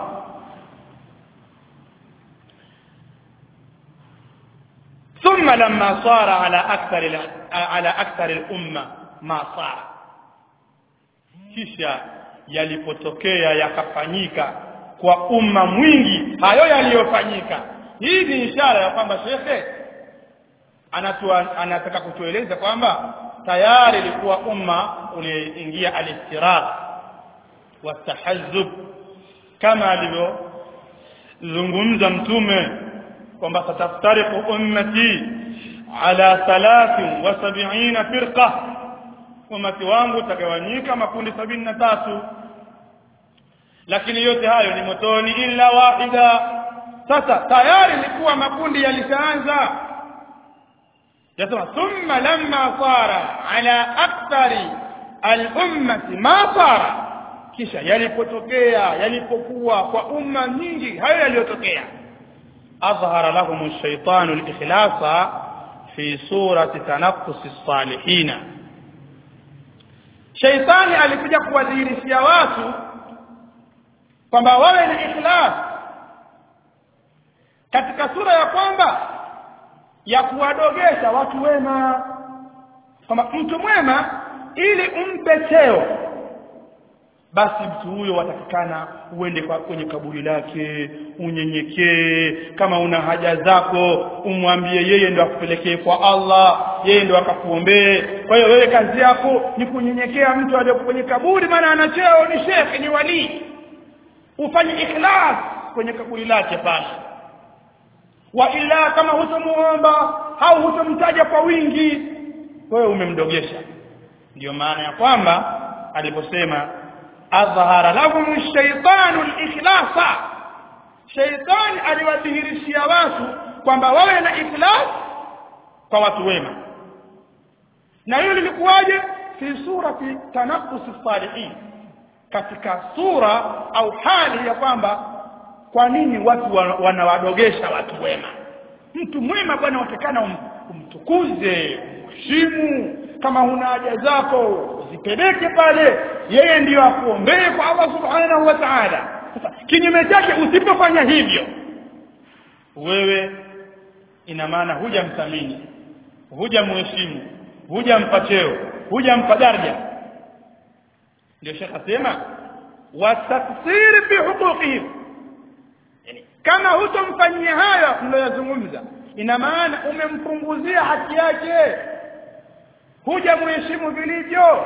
ثم لما صار على أكثر على أكثر الأمة ما صار, kisha yalipotokea yakafanyika kwa umma mwingi hayo yaliyofanyika. Hii ni ishara ya kwamba shekhe anatua anataka kutueleza kwamba tayari ilikuwa umma uliingia al-istiraq wa tahazzub, kama alivyozungumza mtume kwamba sataftariqu ummati ala thalathin wa sab'ina firqa, ummati wangu utagawanyika makundi sabini na tatu, lakini yote hayo ni motoni illa wahida. Sasa tayari ilikuwa makundi yalishaanza. Yasema thumma lamma sara ala akthari al-ummati ma sara, kisha yalipotokea yalipokuwa kwa umma nyingi hayo yaliyotokea, أظهر لهم الشيطان الإخلاص في سورة تنقص الصالحين. شيطاني alikuja kuwadhihirishia watu kwamba wawe na ikhlas katika sura ya kwamba ya kuwadogesha watu wema, kwamba mtu mwema ili umpe cheo basi mtu huyo watakikana uende kwa kwenye kaburi lake unyenyekee, kama una haja zako umwambie yeye ndo akupelekee kwa Allah, yeye ndo akakuombee. Kwa hiyo wewe kazi yako ni kunyenyekea mtu aliye kwenye kaburi, maana ana cheo, ni shekhi, ni wali. Ufanye ikhlas kwenye kaburi lake pale. Wa ila kama hutamuomba au hutamtaja kwa wingi, wewe umemdogesha. Ndio maana ya kwamba aliposema adhhara lahum ash-shaytanu al-ikhlasa, shaytan aliwadhihirishia watu kwamba wawe na ikhlas kwa watu wema. Na hilo lilikuwaje? Fi surati tanaqqus as-salihin, katika sura au hali ya kwamba kwa nini watu wanawadogesha watu wema. Mtu mwema bwana watakana umtukuze, umheshimu, kama huna haja zako zipeleke pale, yeye ndiyo akuombee kwa Allah subhanahu wa ta'ala. Sasa kinyume chake usipofanya hivyo, wewe ina maana hujamthamini, hujamheshimu, hujampa cheo, hujampa daraja. Ndio Sheikh asema wa taksir bi huquqihim, yani kama hutomfanyia haya mnayozungumza, ina maana umempunguzia haki yake, hujamheshimu vilivyo,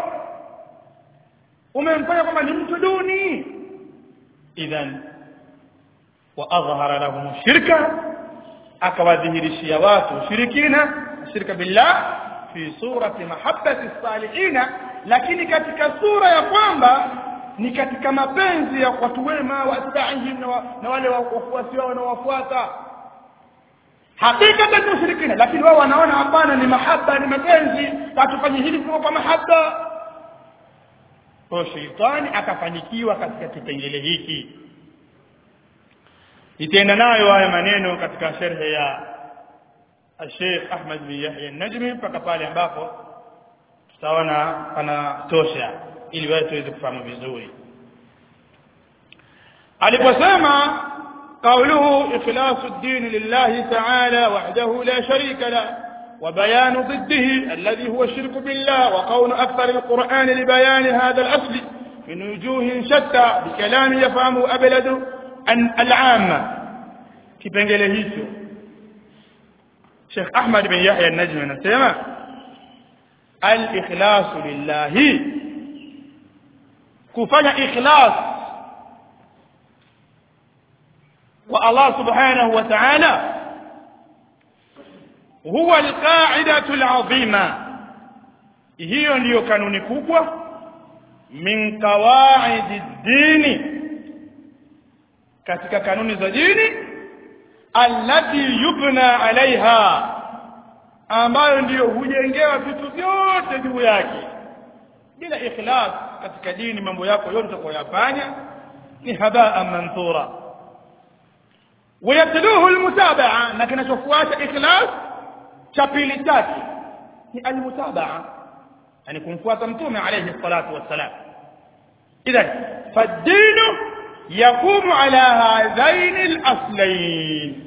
umemfanya kama ni mtu duni. Idhan wa adhhara lahum shirka, akawadhihirishia watu shirikina, shirka billah fi surati mahabbati salihina, lakini katika sura ya kwamba ni katika mapenzi ya watu wema wa atba'ihim na wale wafuasi wao wanaowafuata. Hakika ni shirikina, lakini wao wanaona hapana, ni mahaba, ni mapenzi, hatufanye hili kwa mahaba. Kwa shetani akafanikiwa katika kipengele hiki. Nitaenda nayo haya maneno katika sharhi ya Sheikh Ahmad bin Yahya an-Najmi mpaka pale ambapo tutaona pana tosha ili wewe tuweze kufahamu vizuri. Aliposema قوله إخلاص الدين لله تعالى وحده لا شريك له وبيان ضده الذي هو الشرك بالله، وقول أكثر القرآن لبيان هذا الأصل من وجوه شتى بكلام يفهمه أبلد العامة. kipengele hicho Sheikh Ahmad bin Yahya an-Najmi anasema al-ikhlas lillahi, kufanya ikhlas wa Allah subhanahu wa ta'ala huwa al-qa'idatu al-'azima, hiyo ndiyo kanuni kubwa min qawaid ad-din, katika kanuni za dini, allati yubna alaiha, ambayo ndiyo hujengewa vitu vyote juu yake. Bila ikhlas katika dini, mambo yako yote utakayofanya ni habaa manthura. ويتلوه المتابعة، لكن تفوات إخلاص cha pili chake ni almutabaa, yani kumfuata mtume alayhi salatu wassalam. idhan fad-dinu yaqumu ala hadhain al-aslayn,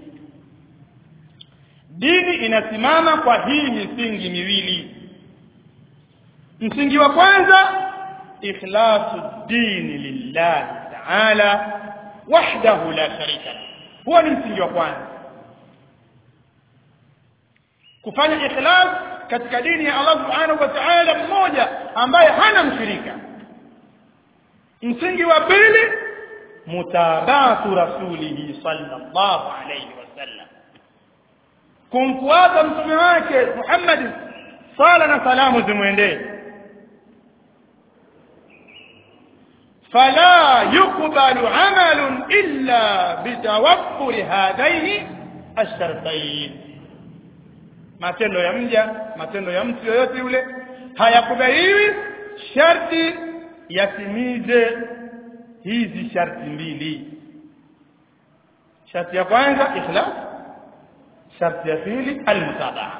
dini inasimama kwa hii misingi miwili. Msingi wa kwanza ikhlasu dini lillahi ta'ala wahdahu la sharika lahu, huo ni msingi wa kwanza, kufanya ikhlas katika dini ya Allah subhanahu wa ta'ala mmoja ambaye hana mshirika. Msingi wa pili mutabatu rasulihi sallallahu alayhi wasallam, kumfuata mtume wake Muhammad sala na salamu zimwendee. fala yuqbalu amalun illa bitawaffur hadaini ash-shartayn, matendo ya mja, matendo ya mtu yoyote yule hayakubaliwi sharti yatimize hizi sharti mbili. Sharti ya kwanza ikhlas, sharti ya pili almutabaa.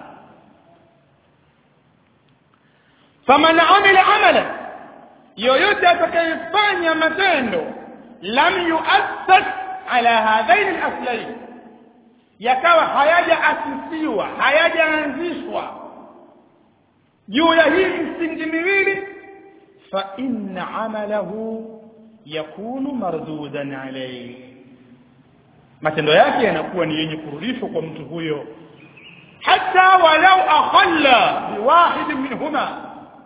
faman amila amalan, yoyote atakayefanya matendo lam yuassas ala hadain al-aslayn, yakawa hayajaasisiwa, hayajaanzishwa juu ya hii misingi miwili, fa inna amalahu yakunu mardudan alayhi, matendo yake yanakuwa ni yenye kurudishwa kwa mtu huyo, hata walau akhalla biwahid minhuma,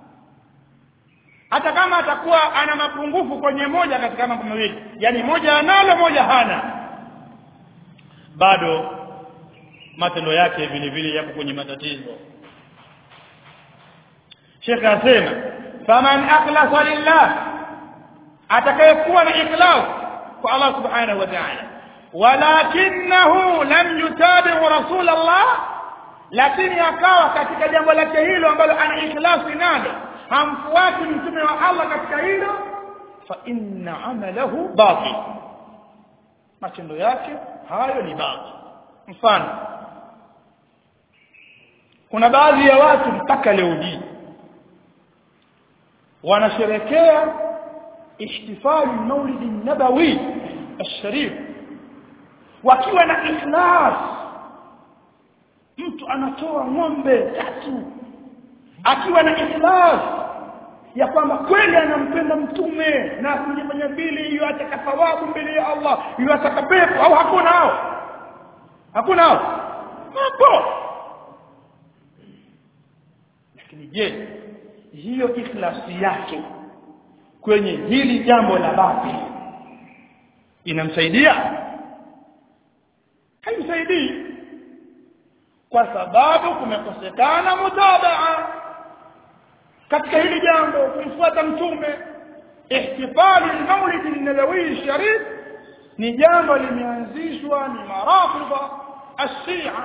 hata kama atakuwa ana mapungufu kwenye moja katika mambo mawili, yani moja analo moja hana, bado matendo yake vile vile yako kwenye matatizo. Sheikh asema faman akhlasa lillah, atakayekuwa na ikhlas kwa Allah subhanahu wa ta'ala, walakinahu lam yutabi rasul Allah, lakini akawa katika jambo lake hilo ambalo ana ikhlasi nalo hamfuati mtume wa Allah katika hilo, fa inna amalahu batil, matendo yake hayo ni batil. Mfano, kuna baadhi ya watu mpaka leo hii wanasherehekea ihtifali maulidi nabawi الشريف wakiwa na ikhlas. Mtu anatoa ng'ombe tatu akiwa na ikhlas ya kwamba kweli anampenda mtume na kujifanya mbili hiyo ataka thawabu mbele ya Allah, hiyo ataka pepo. Au hakuna hao? Hakuna hao? Hapo. Lakini je, hiyo ikhlasi yake kwenye hili jambo la batili inamsaidia? Haimsaidii, kwa sababu kumekosekana mutabaa katika hili jambo, kumfuata mtume. Ihtifali al-maulid an-nabawi sharif ni jambo limeanzishwa ni marafidha ash-Shia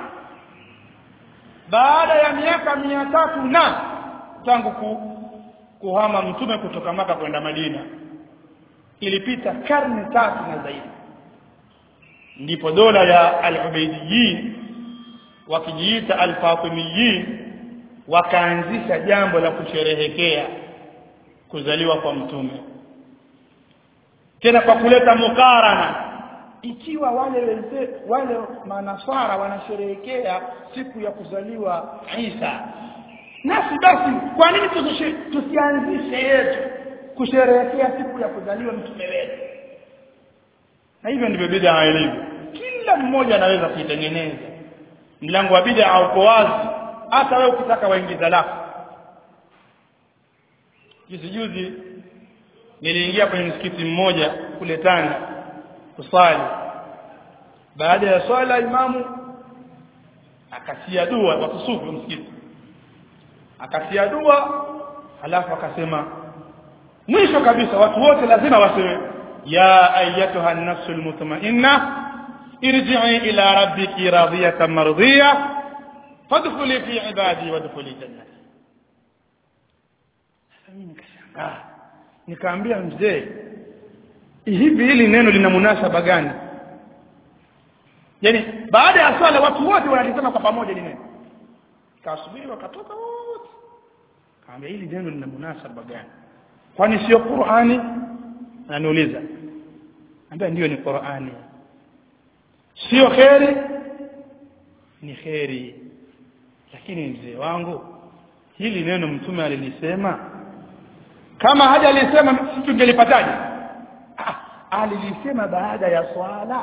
baada ya miaka mia tatu na tangu ku, kuhama mtume kutoka Maka kwenda Madina. Ilipita karne tatu na zaidi, ndipo dola ya al-Ubaydiyin wakijiita al-Fatimiyin wakaanzisha jambo la kusherehekea kuzaliwa kwa mtume, tena kwa kuleta mukarana. Ikiwa wale weze, wale manasara wanasherehekea siku ya kuzaliwa Isa, nasi basi kwa nini tusianzishe yetu kusherehekea siku ya kuzaliwa mtume wetu? Na hivyo ndivyo bid'a ilivyo. Kila mmoja anaweza kuitengeneza. Mlango wa bid'a uko wazi, hata wewe ukitaka waingiza lako. Juzi juzi niliingia kwenye msikiti mmoja kule Tanga kusali. Baada ya swala imamu akasia dua kwa kusufu msikiti. Akasia dua halafu akasema mwisho kabisa watu wote lazima waseme ya ayyatuha an-nafsul mutma'inna irji'i ila rabbiki radiyatan mardiyah fadkhuli fi ibadi wadkhuli jannati. Sasa mimi nikashangaa, nikaambia mzee, hivi hili neno lina munasaba gani? Yaani baada ya swala watu wote wanalisema kwa pamoja ni neno. kasubiri wakatoka wote. Kaambia hili neno lina munasaba gani? Kwani sio Qur'ani? Ananiuliza. Ambia ndio ni Qur'ani. Sio khairi? Ni khairi. Lakini mzee wangu, hili neno mtume alilisema, kama hajalisema sisi tungelipataje? Ah, alilisema baada ya swala.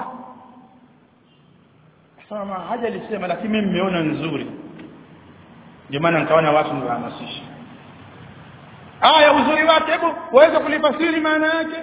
Sasa hajalisema, lakini mimi nimeona nzuri, ndio maana nikaona watu ndio wahamasisha. Aya uzuri wake, hebu waweza kulifasiri maana yake?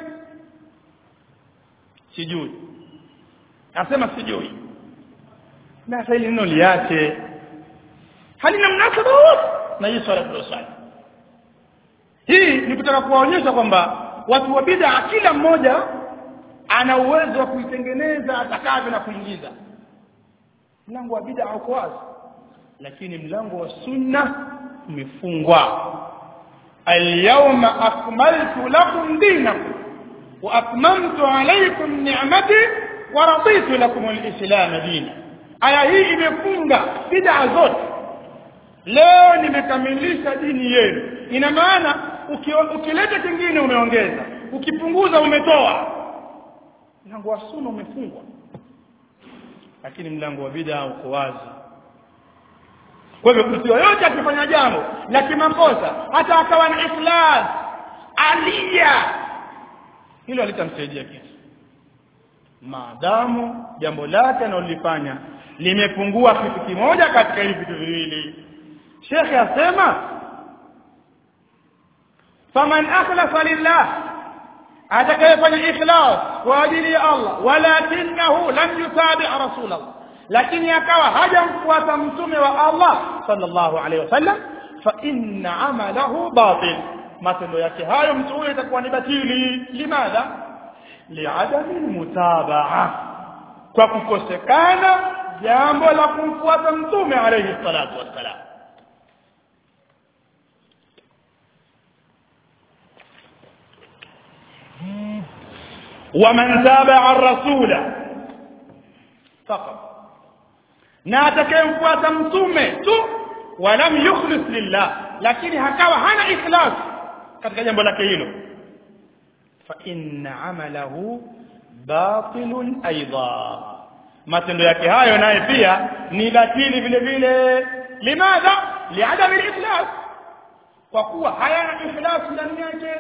Sijui. Nasema sijui. Na sasa hili neno liache, halina mnasaba wote na hii swala tulosali. Hii ni kutaka kuwaonyesha kwamba watu wa bid'a kila mmoja ana uwezo wa kuitengeneza atakavyo na kuingiza. Mlango wa bid'a uko wazi, lakini mlango wa sunna umefungwa. Al-yawma akmaltu lakum dinakum wa atmamtu alaykum ni'mati wa raditu lakum al-islam dinan. Aya hii imefunga bid'a zote. Leo nimekamilisha dini yenu. Ina maana ukileta kingine umeongeza, ukipunguza umetoa. Mlango wa sunna umefungwa, lakini mlango wa bid'a uko wazi. Kwa hivyo mtu yoyote akifanya jambo la kimakosa, hata akawa na ikhlas alia, hilo litamsaidia kitu, maadamu jambo lake analolifanya limepungua kitu kimoja katika hivi vitu viwili. Sheikh asema faman akhlasa lillah, atakayefanya ikhlas kwa ajili ya Allah, walakinahu lam yutabi rasulallah, lakini akawa hajamfuata mtume wa Allah sallallahu alayhi wasallam, fa inna amalahu batil, matendo yake hayo mtu huyo itakuwa ni batili. Limadha? li'adami mutabaa, kwa kukosekana jambo la kumfuata mtume alayhi salatu wassalam. ومن تابع الرسول فقط، na atakayemfuata mtume tu walam yukhlis lillah, lakini hakawa hana ikhlas katika jambo lake hilo, fa inna amalahu batilun aidha, matendo yake hayo naye pia ni batili vile vile. Limadha? li'adam al-ikhlas, kwa kuwa hayana ikhlas ndani yake.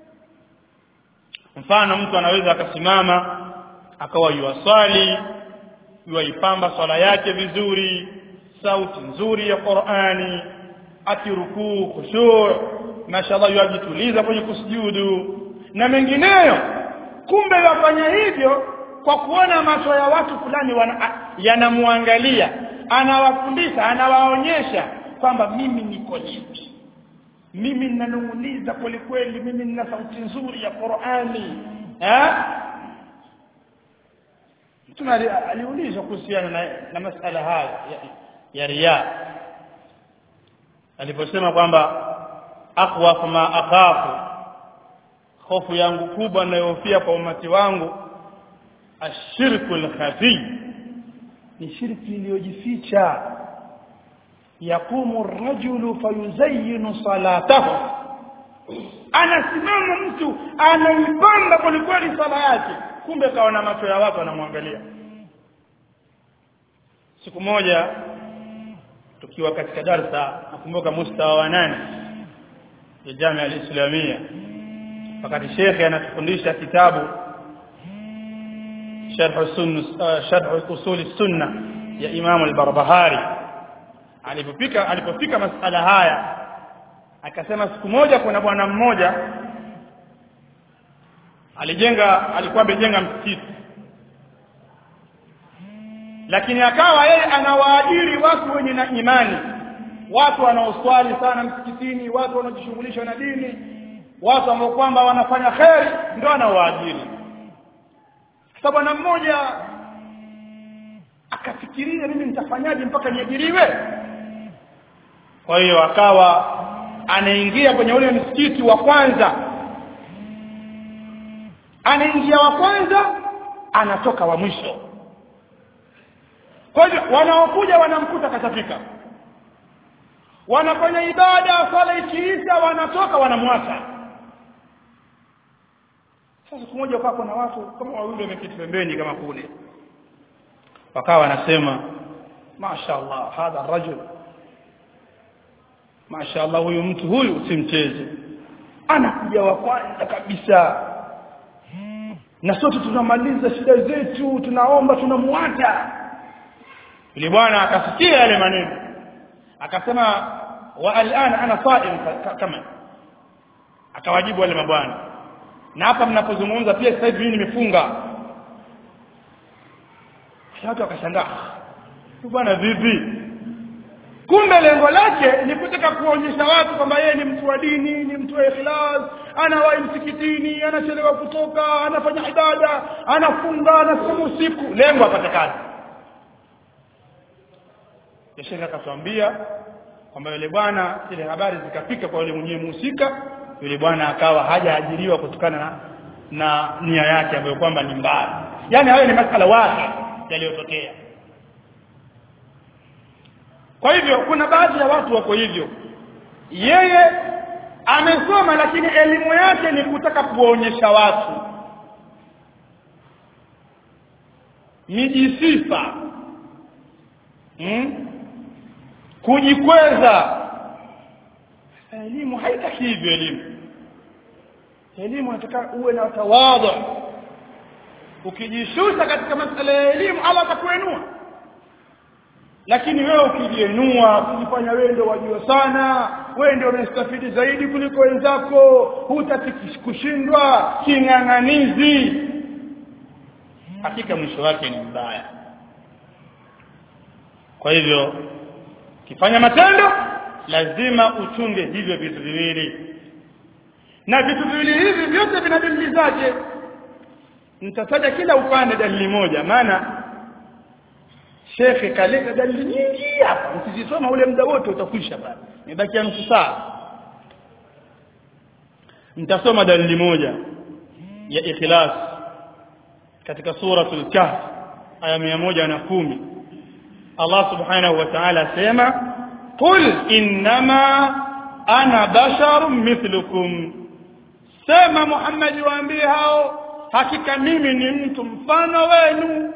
Mfano, mtu anaweza akasimama akawa yuwasali, yuipamba swala yake vizuri, sauti nzuri ya Qur'ani, akirukuu khushu', mashallah, yajituliza kwenye kusujudu na mengineyo. Kumbe yafanya hivyo kwa kuona macho ya watu fulani yanamwangalia, anawafundisha, anawaonyesha kwamba mimi niko hivi, mimi ninanung'uniza kweli kweli, mimi nina sauti nzuri ya Qur'ani. Eh? Mtume aliulizwa kuhusiana na, na masala haya ya, ya riya, aliposema kwamba aqwa ma akhafu, hofu yangu kubwa ninayohofia kwa umati wangu, ashirku al-khafi, ni shirki iliyojificha. Yaqumu ar-rajulu fayuzayyinu salatahu, anasimama mtu anaipamba kweli sala yake, kumbe kaona macho ya watu wanamwangalia. Siku moja tukiwa katika darasa, nakumbuka mustawa wa nane ya Jamia al-Islamia, wakati shekhi anatufundisha kitabu Sharh Sunna Sharh Usul Sunna ya Imam al-Barbahari, alipofika alipofika masala haya akasema, siku moja kuna bwana mmoja alijenga alikuwa amejenga msikiti, lakini akawa yeye anawaajiri watu wenye na imani, watu wanaoswali sana msikitini, watu wanaojishughulisha na dini, watu ambao kwamba wanafanya khairi, ndio anawaajiri. Sasa bwana mmoja akafikiria, mimi nitafanyaje mpaka niajiriwe? Kwa hiyo akawa anaingia kwenye ule msikiti wa kwanza, anaingia wa kwanza, anatoka wa mwisho. Kwa hiyo wanaokuja wanamkuta katafika, wanafanya ibada, sala ikiisha wanatoka wanamwacha. Sasa siku moja kwa kuna watu kama wawili wameketi pembeni kama kule, wakawa wanasema mashaallah hadha rajul, mashaallah huyu mtu huyu usimcheze, anakuja wa kwanza kabisa, na sote tunamaliza shida zetu, tunaomba, tunamwacha. Yule bwana akasikia yale maneno akasema wa al'ana ana sa'im kama, akawajibu wale mabwana, na hapa mnapozungumza pia sasa hivi nimefunga. Watu wakashangaa, bwana vipi? Kumbe lengo lake ni kutaka kuonyesha watu kwamba yeye ni mtu wa dini, ni mtu wa ikhlas, anawahi msikitini, anachelewa kutoka, anafanya ibada, anafunga, anasoma usiku, lengo apate kazi. Sheikh akatuambia kwamba yule bwana, ile habari zikafika kwa yule mwenyewe mhusika, yule bwana akawa hajaajiriwa kutokana na, na nia yake ambayo kwamba ni mbaya. Yaani hayo ni masala wazi yaliyotokea. Kwa hivyo kuna baadhi ya watu wako hivyo, yeye amesoma lakini elimu yake ni kutaka kuonyesha watu, mijisifa, hmm? kujikweza. Elimu haitaki hivyo. Elimu elimu inataka uwe na tawadhu. Ukijishusha katika masuala ya elimu Allah atakuinua, lakini wewe ukijiinua, kujifanya wewe ndio wajua sana, wewe ndio unastafidi zaidi kuliko wenzako, hutaki kushindwa, king'ang'anizi, hakika mwisho wake ni mbaya. Kwa hivyo kifanya matendo lazima uchunge hivyo vitu viwili, na vitu viwili hivi vyote vina dalili zake. Nitataja kila upande dalili moja, maana Sheikh kaleta dalili nyingi hapa, ukizisoma ule muda wote utakwisha bado. Nibakia nusu saa. Nitasoma dalili moja ya ikhlas katika suratul Kahf aya mia moja na kumi. Allah subhanahu wa ta'ala sema, qul innama ana basharun mithlukum, sema Muhammad waambie hao, hakika mimi ni mtu mfano wenu,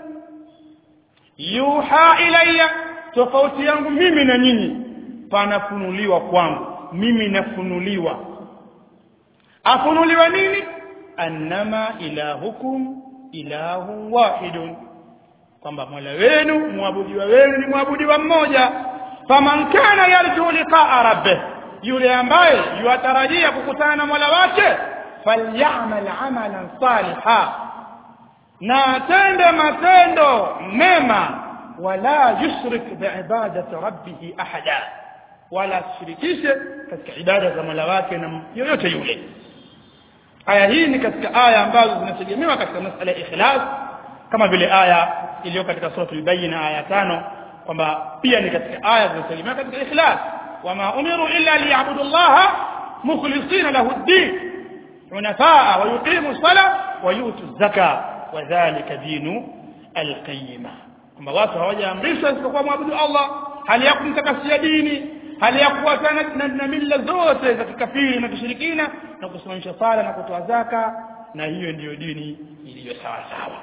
yuha ilayya, tofauti yangu mimi na nyinyi panafunuliwa kwangu, mimi nafunuliwa. Afunuliwa nini? Annama ilahukum ilahu wahidun, kwamba Mola wenu, muabudiwa wenu ni muabudiwa mmoja. Faman kana yarju liqa'a rabbih, yule ambaye yuatarajia kukutana na Mola wake, falyamal amalan salihan, na atende matendo mema, wala yushrik biibadati rabbih ahada, wala shirikishe katika ibada za Mola wake na yoyote yule. Aya hii ni katika aya ambazo zinategemewa katika masuala ya ikhlas, kama vile aya iliyo katika suratul Bayyina aya tano, kwamba pia ni katika aya zinazotegemewa katika ikhlas. Wama umiru illa liya'budu Allaha mukhlisina lahu ad-din hunafaa wa yuqimu as-salata wa yutu az-zakata wa dhalika dinu al-qayyima, kwamba watu hawajaamrishwa isipokuwa muabudu Allah hali ya kumtakasia dini, hali ya kuachana na, na mila zote za kikafiri na kishirikina, na kusimamisha sala na kutoa zaka, na hiyo ndiyo dini iliyo sawa sawa.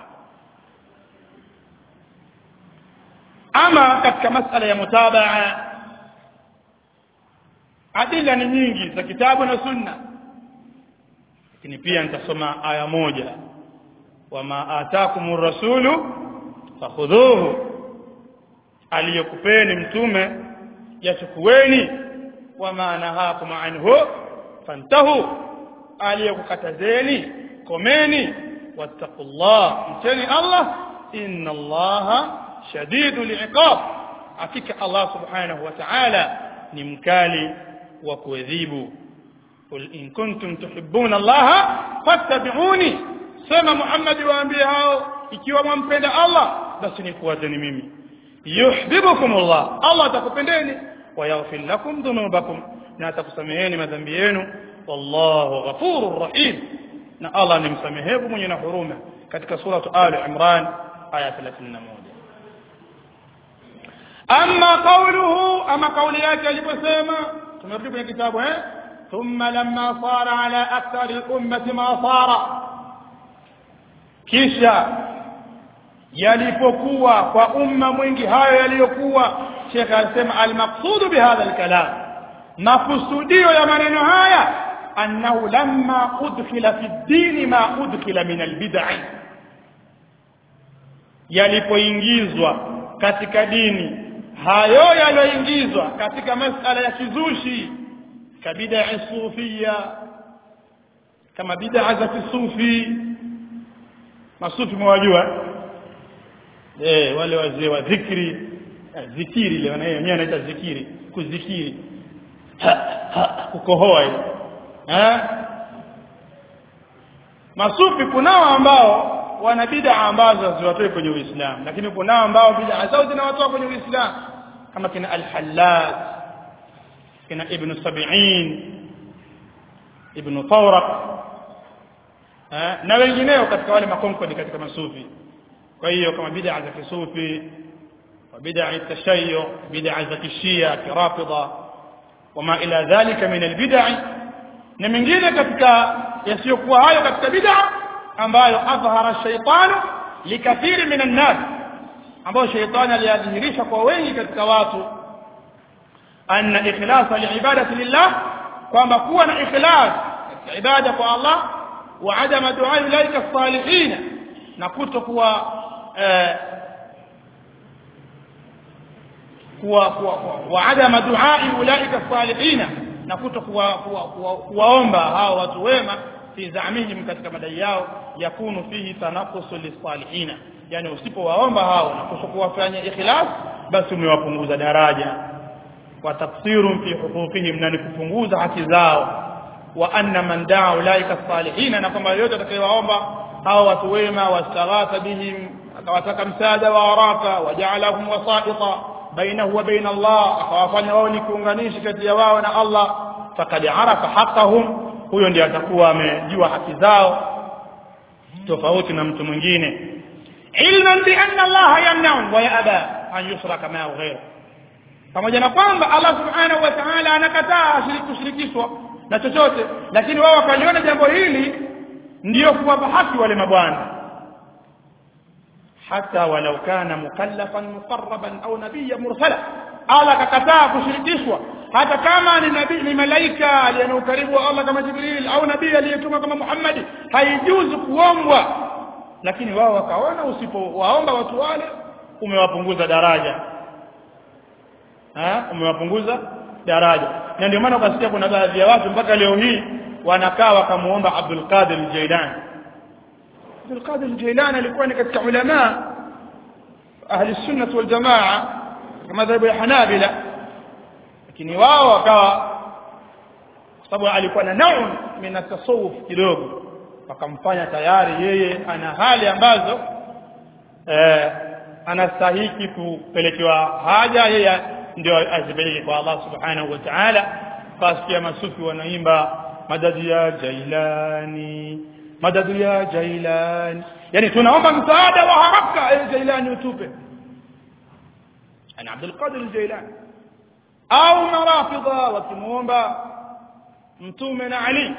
Ama katika masala ya mutabaa, adila ni nyingi za kitabu na sunna, lakini pia nitasoma aya moja, wama ataakumur rasulu fakhudhuhu, aliyokupeni mtume yachukueni, wama nahakum anhu fantahu, aliyokukatazeni komeni, wattaqullah, mcheni Allah, inna Allaha shadidul iqab, hakika Allah subhanahu wa ta'ala ni mkali wa kuadhibu. Qul in kuntum tuhibbuna Allaha fattabi'uni, sema Muhammad waambie hao, ikiwa mwampenda Allah basi nifuateni mimi, yuhibbukum Allah, Allah atakupendeni, wa yaghfir lakum dhunubakum, na atakusameheni madhambi yenu, wallahu ghafurur rahim, na Allah ni msamehevu mwenye na huruma, katika surah Ali Imran aya thelathini na moja. amma qawluhu ama qawli yake aliposema tumerudi kwenye kitabu eh thumma lamma sara ala akthar al-ummati ma sara kisha yalipokuwa kwa umma mwingi hayo yaliyokuwa Sheikh alisema al-maqsud bihadha al-kalam makusudio ya maneno haya annahu lamma udkhila fi ad-din ma udkhila min al-bid'ah yalipoingizwa katika dini hayo yaloingizwa katika masala ya kizushi kabida sufia kama bid'a za kisufi masufi mwajua eh wale wazee wa dhikri zikiri ile wanaye anaita zikiri kuzikiri kukohoa hiyo eh masufi kunao ambao wana bid'a ambazo haziwatoi kwenye Uislamu lakini kunao ambao bid'a zao zinawatoa kwenye Uislamu kama kina al-Hallaj kina Ibn Sab'in Ibn Tawraq eh na wengineo katika wale makonkoni katika masufi kwa hiyo kama bid'a za kisufi wa bid'a at-tashayyu bid'a za kishia kirafidha wama ila dhalika min al-bid'a na mengine katika yasiyokuwa hayo katika bid'a ambayo adhhara shaytanu likathiri min an-nas ambayo shaytani aliyadhihirisha kwa wengi katika watu anna ikhlasa liibadati lillah kwamba kuwa na ikhlas katika ibada kwa Allah wa adama du'a ilaika salihin na kutokuwa kuwa wa adama du'a ilaika salihin na kutokuwa kuwaomba hao watu wema fi zaamihim katika madai yao yakunu fihi tanaqus lisalihin yani usipowaomba hao na kutokuwafanya ikhlas basi umewapunguza daraja wa tafsirun fi huquqihim na kupunguza haki zao wa anna man da'a ulaika salihin na kwamba yote atakayewaomba hao watu wema wastaghatha bihim akawataka msaada wa waraka waja'alahum wasa'ita bainahu wa bain Allah akawafanya wao ni kuunganishi kati ya wao na Allah faqad arafa haqqahum huyo ndiye atakuwa amejua haki zao tofauti na mtu mwingine ilman bi anna Allah yamna'u wa ya'ba an yushraka ma'a ghayrihi pamoja na kwamba Allah subhanahu wa ta'ala anakataa kushirikishwa na chochote lakini wao wakaliona jambo hili ndio kuwapa haki wale mabwana hata walau kana mukallafan muqarraban au nabiyyan mursala Allah akakataa kushirikishwa hata kama ni nabii ni malaika aliyena ukaribu wa Allah kama Jibril au nabii aliyetumwa kama Muhammad haijuzu kuombwa lakini wao wakaona usipowaomba watu wale umewapunguza daraja ha umewapunguza daraja na ndio maana ukasikia kuna baadhi ya watu mpaka leo hii wanakaa wakamuomba Abdul Qadir al-Jailani Abdul Qadir al-Jailani alikuwa ni katika ulama ahli sunnah wal jamaa kama madhhabu ya Hanabila lakini wao wakawa sababu alikuwa na naun min at-tasawuf kidogo wakamfanya tayari yeye ana hali ambazo eh anastahili kupelekewa haja yeye ndio azipeleke kwa Allah subhanahu wa ta'ala fasikia masufi wanaimba madadi ya Jailani madadi ya Jailani yani tunaomba msaada wa haraka e Jailani utupe ana Abdul Qadir al-Jailani au marafidha wakimuomba mtume na Ali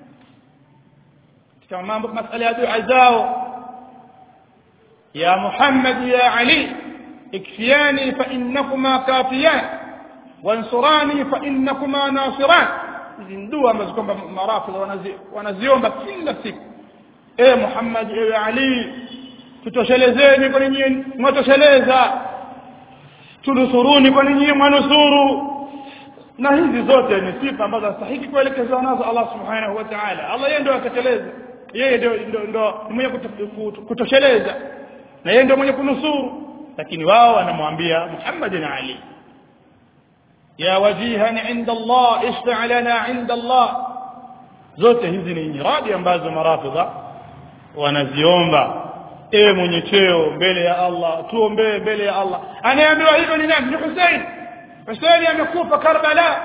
kama mambo masala ya dua zao ya Muhammad ya Ali ikfiyani fa innakuma kafiyan wansurani fa innakuma nasiran hizi dua ambazo kwamba marafidha wanaziomba kila siku e Muhammad ewe Ali tutoshelezeni kwa nyinyi mwatosheleza tunusuruni kwa nyinyi mwanusuru na hizi zote ni sifa ambazo stahiki kuelekezwa nazo Allah subhanahu wa ta'ala Allah yeye ndio atekeleza yeye ndio ndio mwenye kutosheleza na yeye ndio mwenye kunusuru lakini wao wanamwambia Muhammad na Ali ya wajihan inda Allah ishfa' lana inda Allah zote hizi ni nyiradi ambazo marafidha wanaziomba ewe mwenye cheo mbele ya Allah tuombee mbele ya Allah anaambiwa hivyo ni nani ni Hussein Hussein amekufa Karbala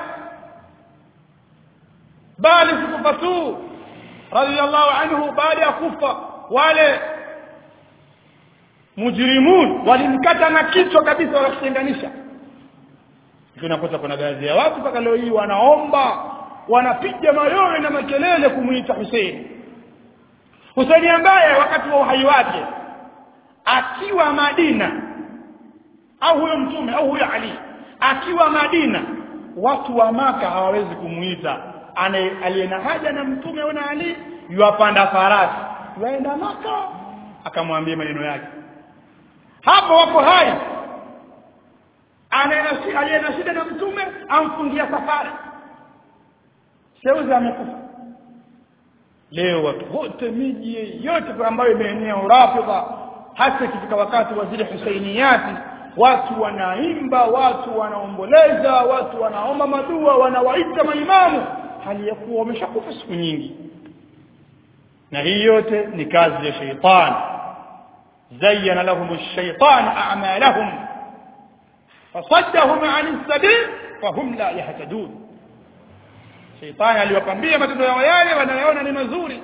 bali sikufa tu radiyallahu anhu baada ya kufa wale mujrimun walimkata na kichwa kabisa wakitenganisha tunakuta kuna baadhi ya watu mpaka leo hii wanaomba, wanapiga mayowe na makelele kumuita Hussein. Hussein ambaye wakati wa uhai wake akiwa Madina, au huyo mtume au huyo Ali akiwa Madina, watu wa Maka hawawezi kumuita. Aliyena haja na mtume au na Ali yuwapanda farasi waenda Maka, akamwambia maneno yake. Hapo wapo hai, aliyena shida na mtume amfungia safari, Sheuza amekufa. Leo watu wote miji yote ambayo imeenea urafidha, hasa ikifika wakati wa zile Husainiyati, watu wanaimba, watu wanaomboleza, watu wanaomba madua, wanawaita maimamu hali ya kuwa wameshakufa siku nyingi. Na hii yote ni kazi ya shaytan. zayyana lahum ash-shaytan a'malahum fasaddahum 'an as-sabil fahum la yahtadun. Shaytan aliwapambia matendo yao yale wanayoona ni mazuri.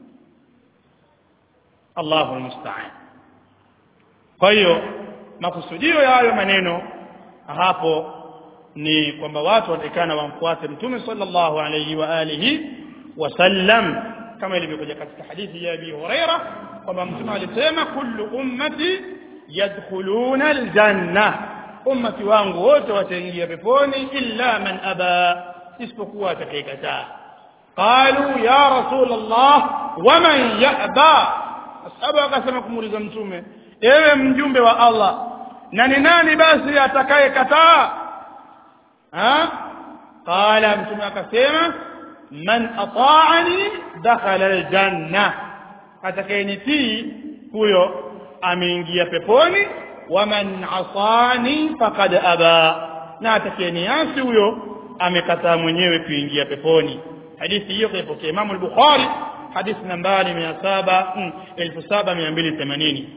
Allahu musta'an. Kwa hiyo makusudio ya hayo maneno hapo ni kwamba watu watakana wamfuate Mtume sallallahu alayhi wa alihi wasallam, kama ilivyokuja katika hadithi ya Abi Huraira kwamba Mtume alisema kullu ummati yadkhuluna aljanna, ummati wangu wote wataingia peponi illa man aba, isipokuwa atakayekataa. Qalu ya Rasulullah wa man ya'ba, ashabu akasema kumuuliza Mtume, ewe mjumbe wa Allah, na ni nani basi atakayekataa? ha qala Mtume akasema man ata'ani dakhala aljanna, atakayenitii huyo ameingia peponi, wa man asani faqad aba, na atakayeniasi huyo amekataa mwenyewe kuingia peponi. Hadithi hiyo kaipokea Imam al-Bukhari, hadithi nambari elfu saba mia mbili themanini.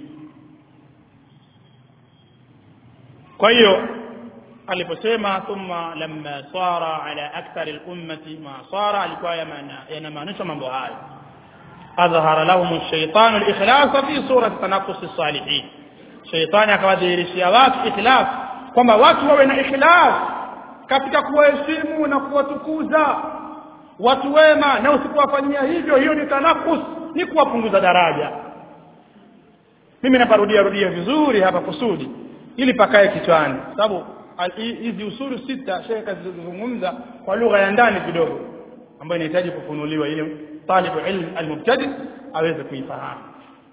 Kwa hiyo aliposema thumma lamma sara ala akthar al-ummati ma sara, alikuwa yanamaanisha mambo haya. adhhara lahum ash-shaytanu al-ikhlas fi surati tanaqqus as-salihin, shaytani akawadhihirishia watu ikhlas, kwamba watu wawe na ikhlas katika kuwaheshimu na kuwatukuza watu wema, na usipowafanyia hivyo hiyo ni tanaqqus, ni kuwapunguza daraja. Mimi naparudia rudia vizuri hapa kusudi ili pakae kichwani, sababu hizi usulu sita Sheikh azizungumza kwa lugha ya ndani kidogo ambayo inahitaji kufunuliwa ili talibu ilm almubtadi aweze kuifahamu.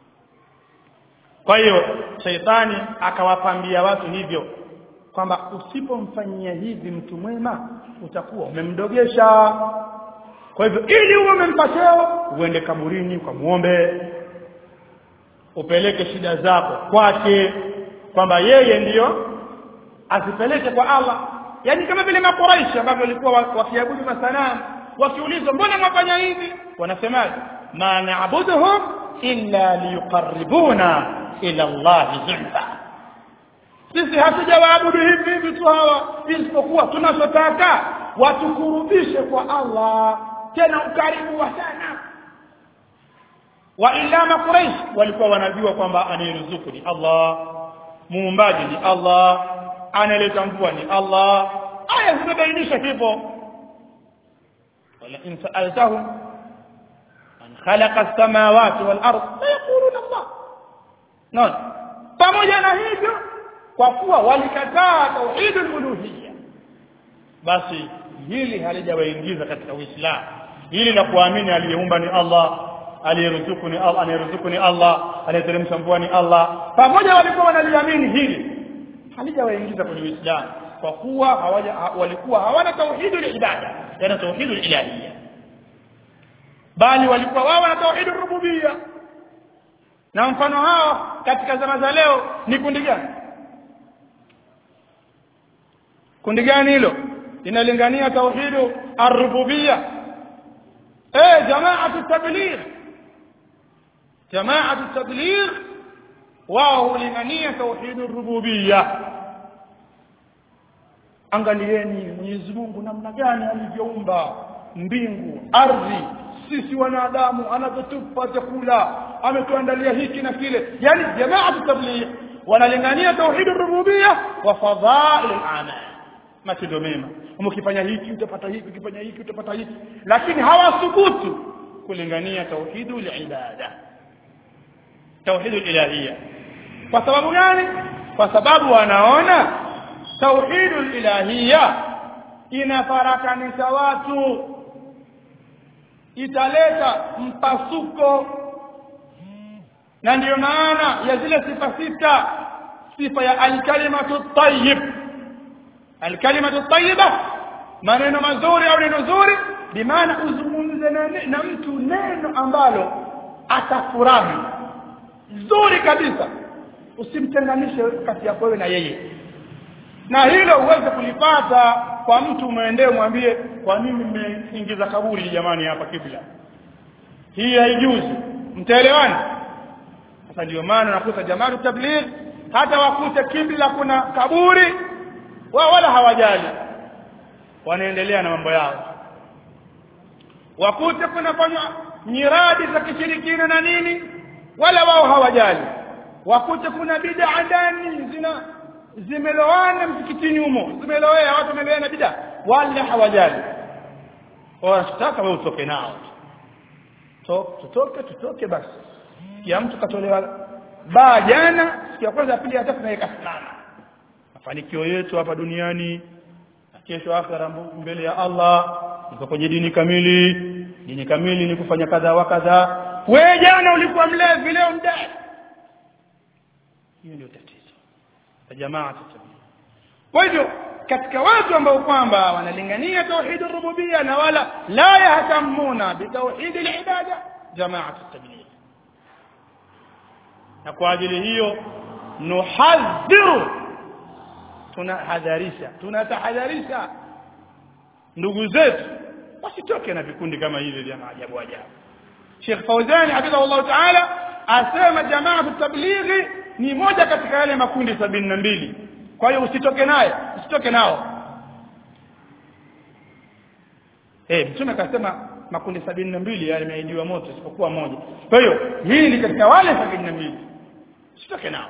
Kwa hiyo shaitani akawapambia watu hivyo kwamba usipomfanyia hivi mtu mwema utakuwa umemdogesha. Kwa hivyo ili uwe umempateo, uende kaburini ukamuombe, upeleke shida zako kwake, kwamba yeye ndiyo asipeleke kwa Allah. Yani kama vile Makuraishi ambao walikuwa wakiabudu masanamu, wakiulizwa mbona mwafanya hivi, wanasemaje? ma na'buduhum illa liyuqarribuna ila Allah zulfa, sisi hatujawaabudu hivi hivi tu hawa isipokuwa tunachotaka watukurubishe kwa Allah, tena ukaribu wa sana. Wa illa Makuraish walikuwa wanajua kwamba anayeruzuku ni Allah, muumbaji ni Allah, anayeleta mvua ni Allah. Aya zinabainisha hivyo. wala in sa'altahum man khalaqa as-samawati wal ard yaquluna Allah. Naam, pamoja na hivyo, kwa kuwa walikataa tauhidul uluhiyya, basi hili halijawaingiza katika Uislamu. Hili la kuamini aliyeumba ni Allah, aliyeruzuku ni Allah, anayeruzuku ni Allah, anayeteremsha mvua ni Allah, pamoja walikuwa wanaliamini hili, halijawaingiza kwenye Uislamu, kwa kuwa hawaja walikuwa hawana tauhidul ibada, yana tauhidul ilahiyya, bali walikuwa wao wana tauhidul rububiyya. Na mfano hao katika zama za leo ni kundi gani? Kundi gani hilo linalingania tauhidu ar-rububiyya? eh jamaatu tabligh. jamaatu tabligh wao hulingania tauhidu ar-rububiyya. Angalieni Mwenyezi Mungu namna gani alivyoumba mbingu, ardhi, sisi wanadamu, anatupa chakula, ametuandalia hiki na kile. Yani jamaatu tabligh wanalingania tauhid ar-rububiyya wa fadha'il al-a'mal, matendo mema. Ukifanya hiki utapata hiki, ukifanya hiki utapata hiki, lakini hawasubutu kulingania tauhidul ibada, tauhidul ilahiyya. Kwa sababu gani? Kwa sababu wanaona tauhidul ilahiyya inafarakanisha watu, italeta mpasuko. Na ndio maana ya zile sifa sita, sifa ya al-kalimatu tayyib, al-kalimatu tayyiba, maneno mazuri au neno zuri, bimaana uzungumze na, na mtu neno ambalo atafurahi zuri kabisa, usimtenganishe kati yako wewe na yeye. Na hilo uweze kulipata kwa mtu muendee mwambie, kwa nini mmeingiza kaburi jamani hapa kibla? Hii haijuzi. Mtaelewana? Sasa ndio maana nakuta jamaa tabligh hata wakute kibla kuna kaburi wao wala hawajali, wanaendelea na mambo yao. Wakute kuna fanya nyiradi za kishirikina na nini, wala wao hawajali. Wakute kuna bid'a ndani zina zimeloana msikitini humo, zimeloea watu wameloea na bid'a, wala hawajali. Wanataka wewe utoke nao, to tutoke tutoke basi. Kia mtu katolewa baa jana, siku ya kwanza pili hata tunaweka sana mafanikio yetu hapa duniani, kesho akhera mbele ya Allah niko kwenye dini kamili. Dini kamili ni kufanya kadha wa kadha. Wewe jana ulikuwa mlevi, leo mdai. Hiyo ndio tatizo la jamaa sasa. Kwa hivyo katika watu ambao kwamba wanalingania tauhid ar-rububiyya na wala la yahtamuna bi tauhid al-ibada, jamaa at-tabligh. Na kwa ajili hiyo nuhadhiru, tunahadharisha, tunatahadharisha ndugu zetu wasitoke na vikundi kama hivi vya maajabu ajabu. Sheikh Fawzan hafidhahullah ta'ala asema jamaa at-tabligh ni moja katika yale makundi sabini na mbili. Kwa hiyo usitoke naye, usitoke nao. Eh, mtume akasema makundi sabini na mbili yale yameidiwa moto isipokuwa moja. Kwa hiyo hii ni katika wale sabini na mbili. Usitoke nao.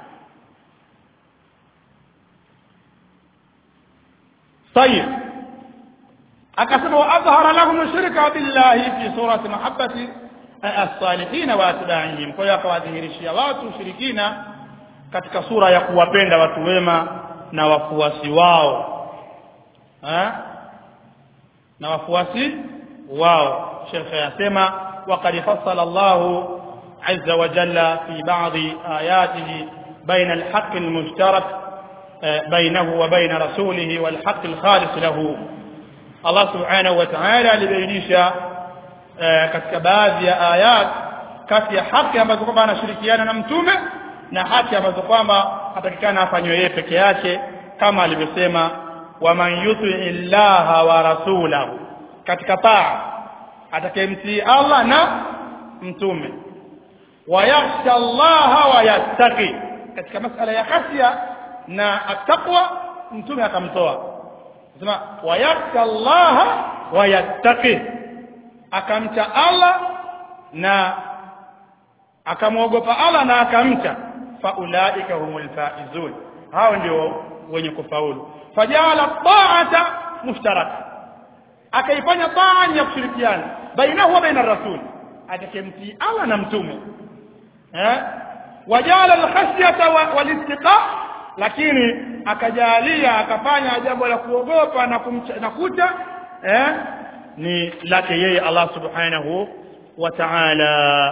طيب akasema wa adhhara lahum shirka billahi fi surati mahabbati as-salihin wa atba'ihim. Kwa hiyo akawadhihirishia watu ushirikina katika sura ya kuwapenda watu wema na wafuasi wao, eh na wafuasi wao. Sheikh yasema waqad fassala Allahu azza wa jalla fi ba'dhi ayatihi baina al-haqq al-mushtarak bainahu wa baina rasulihi wal haqq al-khalis lahu. Allah subhanahu wa ta'ala alibainisha katika baadhi ya ayat kati ya haki ambazo kwamba anashirikiana na mtume na haki ambazo kwamba hatakikana afanywe yeye peke yake, kama alivyosema wa man yuti illaha wa rasulahu, katika taa atakayemtii Allah na mtume. Wa yakhsha Allah wa yattaqi, katika masala ya khashya na at-taqwa mtume akamtoa, sema wa yakhsha Allah wa yattaqi, akamcha Allah na akamwogopa Allah na akamcha, faulaika humul faizun, hao ndio wenye kufaulu. Fajala ta'ata mushtaraka, akaifanya taa ya kushirikiana bainahu wa baina rasul, atakemtii Allah na mtume. Eh wajala al-khashyata wal-istiqa, lakini akajalia akafanya jambo la kuogopa na kumcha na kucha eh ni lake yeye Allah subhanahu wa ta'ala.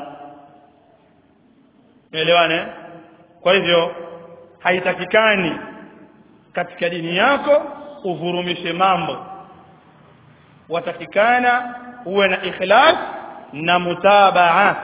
Elewane? Kwa hivyo haitakikani katika dini yako uvurumishe mambo, watakikana uwe na ikhlas na mutabaa,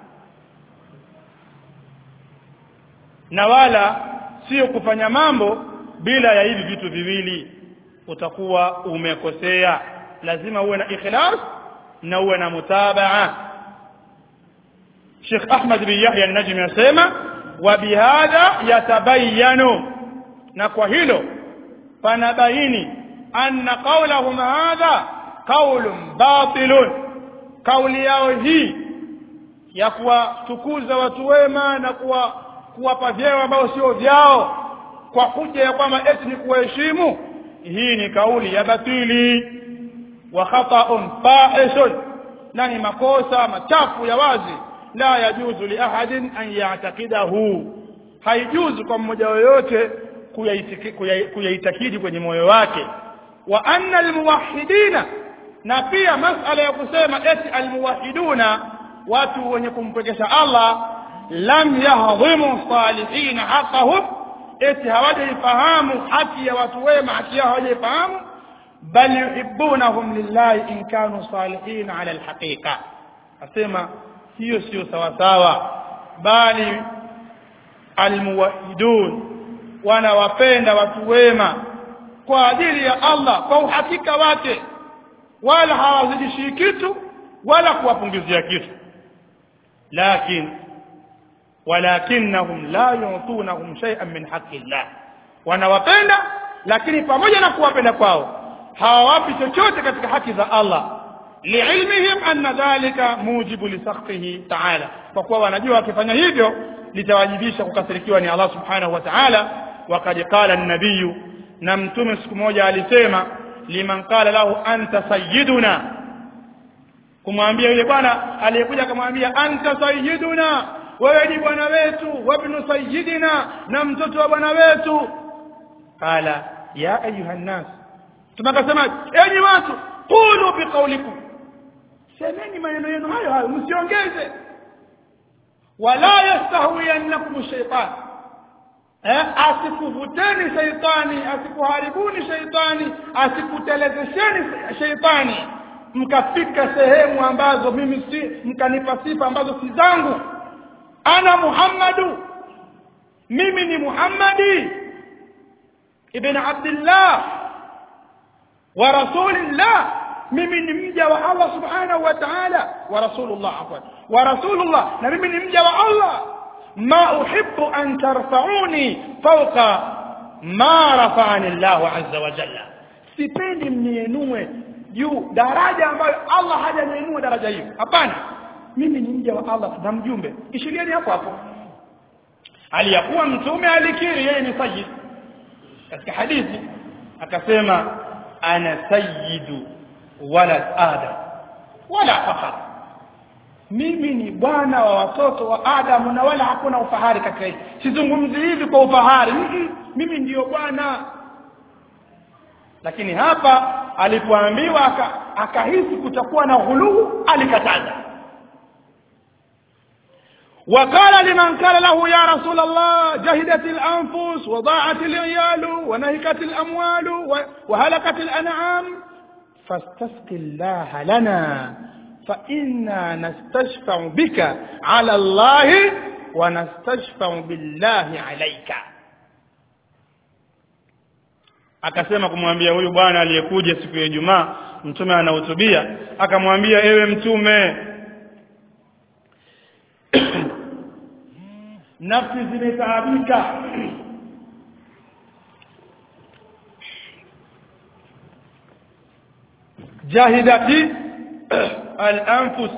na wala sio kufanya mambo bila ya hivi vitu viwili, utakuwa umekosea. Lazima uwe na ikhlas na uwe na mutabaa. Sheikh Ahmad bin Yahya an-Najmi yasema wa bihadha yatabayyanu, na kwa hilo panabaini anna qawlahum hadha qawlun batilun, kauli yao hii ya kuwatukuza watu wema na kuwa kuwapa vyeo ambao sio vyao kwa kuja ya kwamba eti ni kuheshimu, hii ni kauli ya batili wa khata'un fahishun na ni makosa machafu ya wazi la yajuzu li ahadin an ya'taqidahu haijuzu kwa mmoja yoyote kuyaitakidi kwenye moyo wake wa anna almuwahhidina na pia masala ya kusema eti almuwahhiduna watu wenye kumpekesha Allah lam yahdhimu salihin haqqahum eti hawajaifahamu haki ya watu wema haki yao hawajaifahamu bal yuhibbunahum lillahi in kanu salihin ala alhaqiqa asema hiyo sio sawa sawa bali almuwahhidun wanawapenda watu wema kwa ajili ya Allah kwa uhakika wake wala hawazidishi kitu wala kuwapunguzia kitu lakini walakinnahum la yu'tunahum shay'an min haqqillah wanawapenda lakini pamoja na kuwapenda kwao hawawapi chochote katika haki za Allah liilmihim anna dhalika mujibu li sakhtihi ta'ala kwa kuwa wanajua wakifanya hivyo litawajibisha kukasirikiwa ni Allah subhanahu wa ta'ala waqad qala an-nabiy na mtume siku moja alisema liman qala lahu anta sayyiduna kumwambia yule bwana aliyekuja akamwambia anta sayyiduna wewe ni bwana wetu wa ibn sayyidina na mtoto wa bwana wetu qala ya ayuha nas tunakasema enyi watu qulu biqaulikum semeni maneno yenu hayo hayo msiongeze wala yastahwiyannakum shaytan eh asikuvuteni shaytani asikuharibuni shaytani asikutelezesheni shaytani mkafika sehemu ambazo mimi si mkanipa sifa ambazo si zangu ana Muhammadu mimi ni Muhammadi ibn Abdullah wa rasulillah mimi ni mja wa Allah subhanahu wa ta'ala wa rasulullah afwan wa rasulullah na mimi ni mja wa Allah ma uhibbu an tarfa'uni fawqa ma rafa'ani Allah azza wa jalla sipendi mniinue juu daraja ambayo Allah hajaniinua daraja hiyo hapana mimi ni mja wa Allah na mjumbe ishilieni hapo hapo aliyakuwa mtume alikiri yeye ni sayyid katika hadithi akasema ana sayyidu walad adam wala fakhar mimi ni bwana wa watoto wa Adam na wala hakuna ufahari katika hili sizungumzi hivi kwa ufahari mimi ndiyo bwana lakini hapa alipoambiwa akahisi kutakuwa na ghuluu alikataza وقال لمن قال له يا رسول الله جهدت الأنفس وضاعت العيال ونهكت الأموال وهلكت الأنعام فاستسق الله لنا فإنا نستشفع بك على الله ونستشفع بالله عليك akasema kumwambia huyu bwana aliyekuja siku ya Ijumaa mtume anahutubia akamwambia ewe mtume nafsi zimetaabika jahidati al-anfus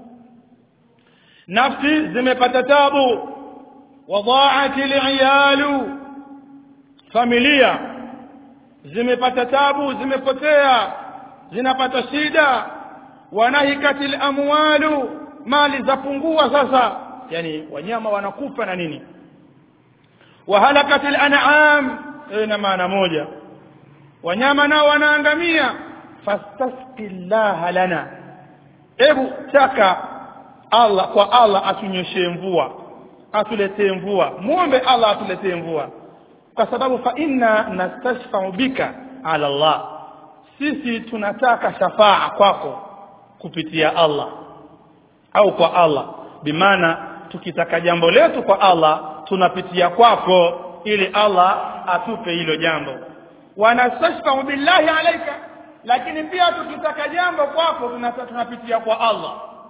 nafsi zimepata tabu wadaa'at al-iyalu familia zimepata tabu zimepotea zinapata shida wanahikatil amwalu mali zapungua sasa yani wanyama wanakufa na nini wahalakatil an'am ina maana moja wanyama nao wanaangamia fastasqillaha lana hebu taka Allah kwa Allah atunyeshe mvua atuletee mvua muombe Allah atuletee mvua kwa sababu fa inna nastashfa'u bika ala Allah sisi tunataka shafaa kwako kupitia Allah au kwa Allah bimaana tukitaka jambo letu kwa Allah tunapitia kwako ili Allah atupe hilo jambo wanastashfa'u billahi alayka lakini pia tukitaka jambo kwako tunapitia kwa Allah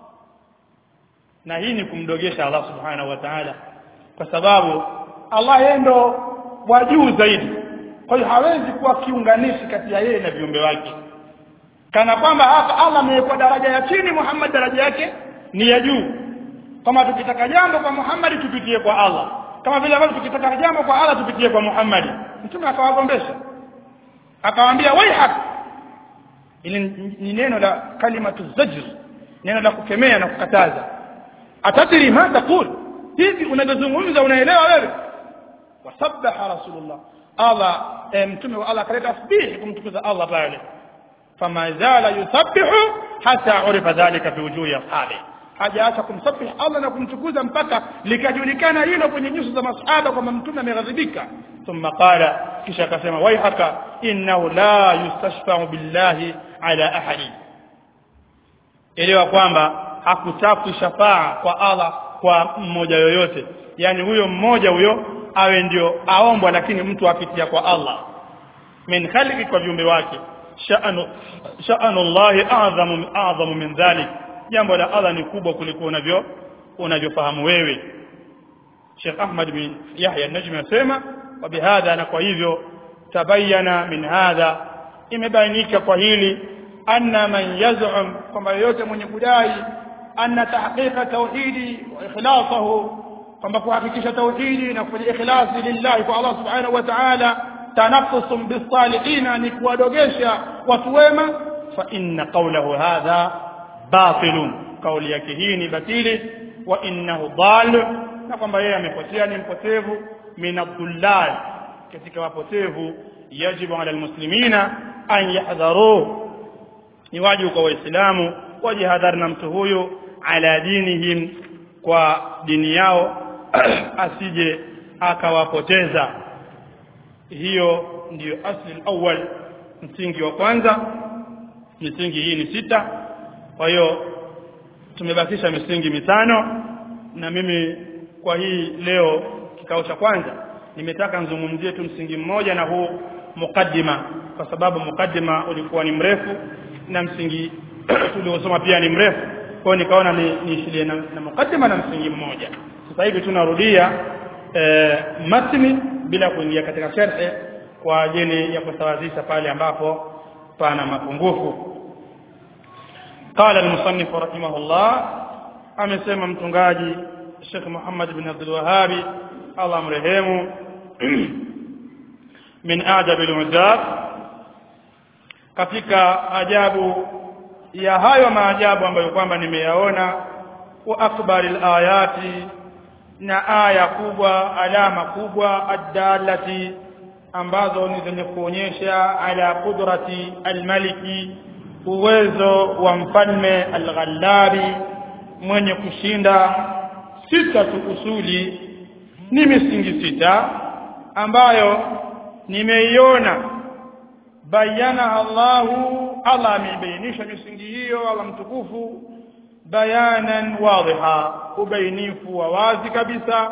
na hii ni kumdogesha Allah subhanahu wa ta'ala kwa sababu Allah yeye ndo wa juu zaidi kwa hiyo hawezi kuwa kiunganishi kati ya yeye na viumbe wake kana kwamba hapa Allah ameweka daraja ya chini Muhammad daraja yake ni ya juu kama tukitaka jambo kwa Muhammad tupitie kwa Allah kama vile ambavyo tukitaka jambo kwa Allah tupitie kwa Muhammad mtume akawagombesha akamwambia waihak, ili ni neno la kalimatu zajr, neno la kukemea na kukataza. Atatiri ma taqul, hivi unazungumza unaelewa wewe? Wasabbaha rasulullah, Allah mtume wa Allah kaleta tasbih kumtukuza Allah pale. Fama zala yusabbihu hatta urifa dhalika fi wujuhi ashabi, hajaacha kumsabih Allah na kumtukuza mpaka likajulikana hilo kwenye nyuso za masahaba kwamba mtume ameghadhibika. Thumma qala, kisha akasema waihaka innahu la yustashfa'u billahi ala ahadi, elewa kwamba hakutaki shafaa kwa Allah kwa mmoja yoyote, yani huyo mmoja huyo awe ndio aombwa, lakini mtu apitia kwa Allah min khalqi, kwa viumbe wake. sha'anu sha'anu Allah a'zamu a'zamu min dhalik, jambo la Allah ni kubwa kuliko unavyo unavyofahamu wewe. Sheikh Ahmad bin Yahya an-Najmi anasema wa bihadha, na kwa hivyo tabayana min hadha, imebainika kwa hili anna man yaz'um, kwamba yote mwenye kudai anna tahqiqa tauhidi wa ikhlasahu, kwamba kuhakikisha tauhidi na kufanya ikhlasi lillahi kwa Allah subhanahu wa ta'ala, tanaffusum bis-salihin, ni kuwadogesha watu wema, fa inna qawlahu hadha batilun, kauli yake hii ni batili. Wa innahu dal, na kwamba yeye amepotea, ni mpotevu. Min ad-dullal, katika wapotevu. Yajibu ala almuslimina an yahdharu, ni wajibu kwa waislamu wajihadhari na mtu huyo, ala dinihim, kwa dini yao, asije akawapoteza. Hiyo ndiyo asli al-awwal, msingi wa kwanza. Misingi hii ni sita, kwa hiyo tumebakisha misingi mitano, na mimi kwa hii leo kikao cha kwanza nimetaka nizungumzie tu msingi mmoja, na huu mukaddima, kwa sababu mukaddima ulikuwa ni mrefu na msingi tuliosoma pia ni mrefu, kwa hiyo nikaona niishilie na, na mukaddima na msingi mmoja. Sasa hivi tunarudia e, matni bila kuingia katika sharh, kwa ajili ya kusawazisha pale ambapo pana mapungufu. قال المصنف رحمه الله, amesema mtungaji Sheikh Muhammad bin Abdul Wahhab Allah amrehemu, min adab al-ujab, katika ajabu ya hayo maajabu ambayo kwamba nimeyaona, wa akbar al-ayati, na aya kubwa, alama kubwa, adalati, ambazo ni zenye kuonyesha ala qudrati al-maliki, uwezo wa mfalme al-ghallabi, mwenye kushinda. Sita tu usuli, ni misingi sita ambayo nimeiona bayana Allahu, Allah amebainisha misingi hiyo, Allah mtukufu, bayanan wadhiha, ubainifu wa wazi kabisa,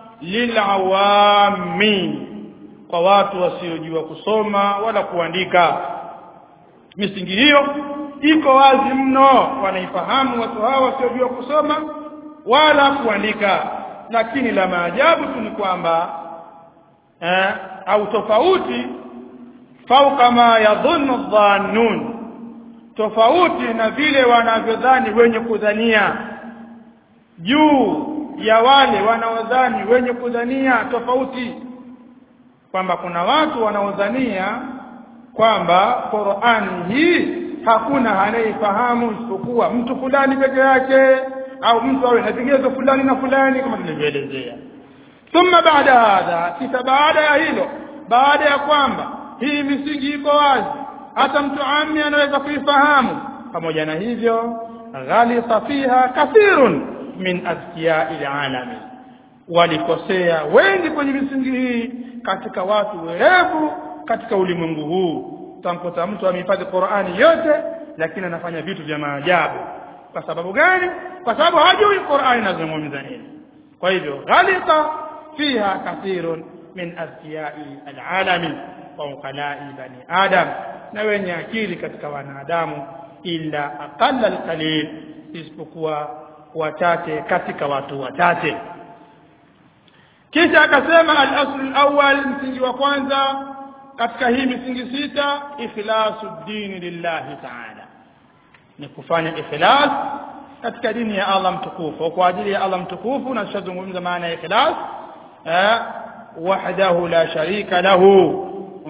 lilawami, kwa watu wasiojua kusoma wala kuandika. Misingi hiyo iko wazi mno, wanaifahamu watu hawa wasiojua kusoma wala kuandika. Lakini la maajabu tu ni kwamba eh, au tofauti, fauka ma yadhunnu dhannun, tofauti na vile wanavyodhani wenye kudhania, juu ya wale wanaodhani wenye kudhania. Tofauti kwamba kuna watu wanaodhania kwamba Qur'ani hii hakuna anayefahamu isipokuwa mtu fulani peke yake, au mtu awe na vigezo fulani na fulani, kama tulivyoelezea. Thumma baada hadha, kisha baada ya hilo, baada ya kwamba hii misingi iko wazi, hata mtu ammi anaweza kuifahamu, pamoja na hivyo ghalita fiha kathirun min azkiya'il alami, walikosea wengi kwenye misingi hii katika watu werevu katika ulimwengu huu. Tamkuta mtu amehifadhi Qur'ani yote, lakini anafanya vitu vya maajabu. Kwa sababu gani? Kwa sababu hajui Qur'ani inazungumza nini. Kwa hivyo ghalita fiha kathirun min azkiya'i al'alami wa uqala'i bani adam, na wenye akili katika wanadamu, illa aqalla alqalil, isipokuwa wachache katika watu wachache. Kisha akasema al-asl al-awwal, msingi wa kwanza katika hii misingi sita, ikhlasu dini lillahi ta'ala, ni kufanya ikhlas katika dini ya Allah mtukufu, kwa ajili ya Allah mtukufu. Na tushazungumza maana ya ikhlas, eh, wahdahu la sharika lahu,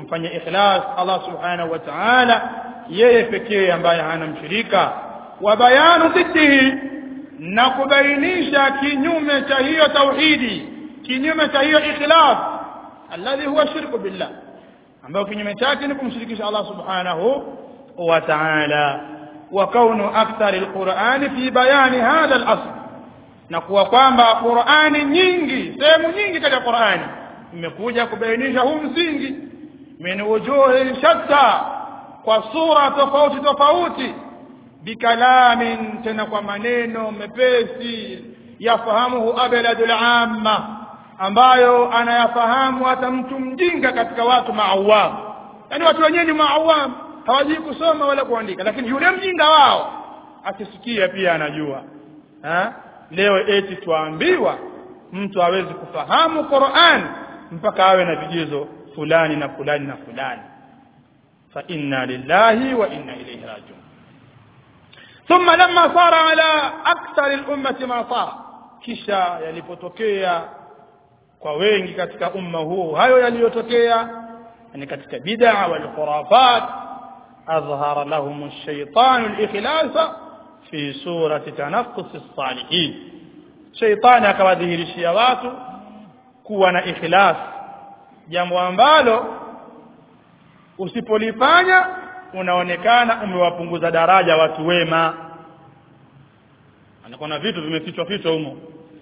kumfanyia ikhlas Allah subhanahu wa ta'ala yeye pekee ambaye hana mshirika, wa bayanu dhiddihi, na kubainisha kinyume cha hiyo tauhidi, kinyume cha hiyo ikhlas alladhi huwa shirku billah, ambayo kinyume chake ni kumshirikisha Allah subhanahu wa ta'ala. Wa kaunu akthari alquran fi bayani hadha al-asl, na kuwa kwamba Qur'ani nyingi, sehemu nyingi katika Qur'ani imekuja kubainisha huu msingi, min wujuhi shatta, kwa sura tofauti tofauti, bikalamin, tena kwa maneno mepesi, yafahamuhu abladul amma, ambayo anayafahamu hata mtu mjinga katika watu maawam. Yani watu wenyewe ni maawam, hawajui kusoma wala kuandika, lakini yule mjinga wao akisikia pia anajua. Ha? Leo eti tuambiwa mtu hawezi kufahamu Qur'an mpaka awe na vigezo fulani na fulani na fulani. Fa inna lillahi wa inna ilayhi raji'un. Thumma lamma sara ala akthar al-ummati ma sara, kisha yalipotokea kwa wengi katika umma huu hayo yaliyotokea, ni katika bid'a wal khurafat, azhara lahum ash-shaytan al-ikhlas fi surati tanaqqus as-salihin. Shaytani akawadhihirishia watu kuwa na ikhlas, jambo ambalo usipolifanya unaonekana umewapunguza daraja watu wema. Anakuwa na vitu vimefichwa fichwa humo.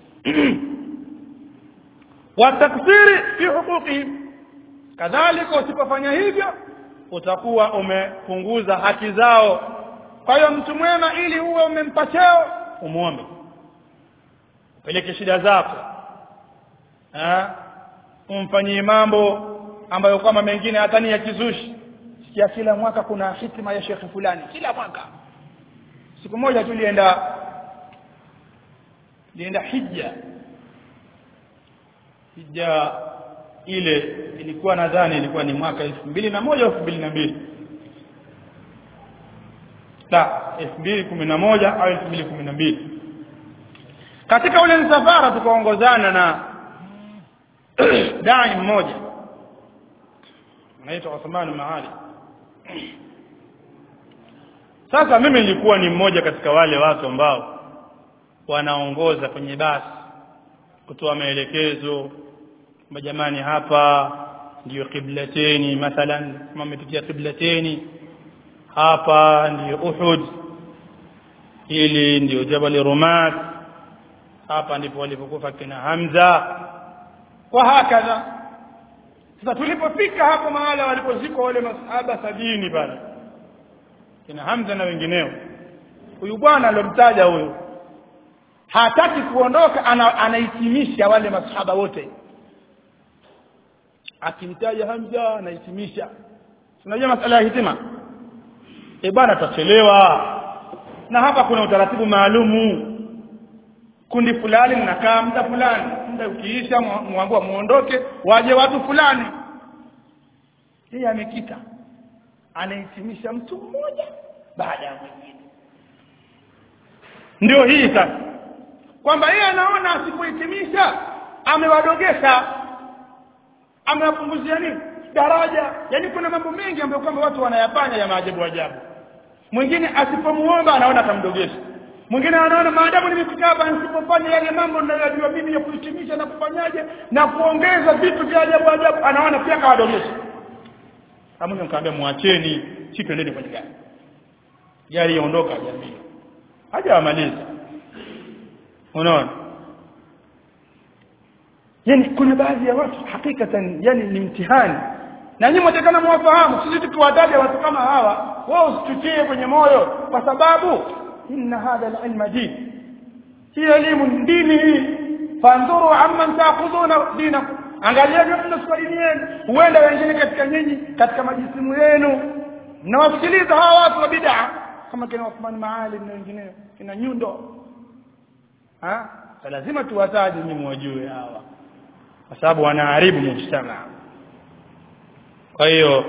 Wa taksiri fi huquqihim, kadhalika usipofanya hivyo utakuwa umepunguza haki zao. Kwa hiyo mtu mwema ili uwe umempa cheo, umuombe, peleke shida zako, eh umfanyie mambo ambayo kama mengine hata ni ya kizushi. Sikia kila mwaka kuna hitima ya shekhi fulani, kila mwaka. Siku moja tulienda lienda hija. Hija ile ilikuwa nadhani ilikuwa ni mwaka elfu mbili na moja au elfu mbili na mbili. La, elfu mbili kumi na moja au elfu mbili kumi na mbili. Katika ule msafara tukaongozana na dai mmoja anaitwa Uthman Mahali. Sasa mimi nilikuwa ni mmoja katika wale watu ambao wanaongoza kwenye basi kutoa maelekezo, jamani hapa ndio qiblateni, mathalan kama mmetutia qiblateni, hapa ndio Uhud, ili ndio Jabal Rumat, hapa ndipo walipokufa kina Hamza, wa hakadha. Sasa tulipofika hapo mahala walipozikwa wale masahaba sabini pale, kina Hamza na wengineo, huyu bwana alomtaja huyu hataki kuondoka, ana, anahitimisha wale masahaba wote. Akimtaja Hamza anahitimisha. Unajua masala ya hitima? Eh bwana tutachelewa. Na hapa kuna utaratibu maalumu. Kundi fulani mnakaa muda fulani, muda ukiisha muambiwa muondoke, waje watu fulani. Yeye amekita, anahitimisha mtu mmoja baada ya mwingine. Ndio hii sasa, kwamba yeye anaona asipohitimisha amewadogesha, amewapunguzia nini daraja. Yani kuna mambo mengi ambayo kwamba watu wanayafanya ya maajabu ajabu. Mwingine asipomuomba anaona atamdogesha. Mwingine anaona maadamu nimefika hapa nisipofanya yale mambo ninayojua mimi ya kuhitimisha na kufanyaje na kuongeza vitu vya ajabu ajabu, anaona pia kawadogesha. Hamu nikamwambia muacheni, si twendeni kwenye gari. Gari iondoka jamii. Haja amaliza. Unaona? Yani kuna baadhi ya watu hakikatan yani ni mtihani. Na nyinyi mtakana mwafahamu, sisi tukiwataja watu kama hawa, wao usitutie kwenye moyo, kwa sababu inna hadha al-ilma din. Hii elimu dini hii. Fanduru amman ta'khuduna dinakum. Angalieni mnasoma dini yenu. Huenda wengine katika nyinyi katika majisimu yenu mnawasikiliza hawa watu wa bid'a kama kina Uthman Maali na wengineo, kina Nyundo. Ha? Lazima tuwataje nyinyi wajue hawa, kwa sababu wanaharibu mujtama. Kwa hiyo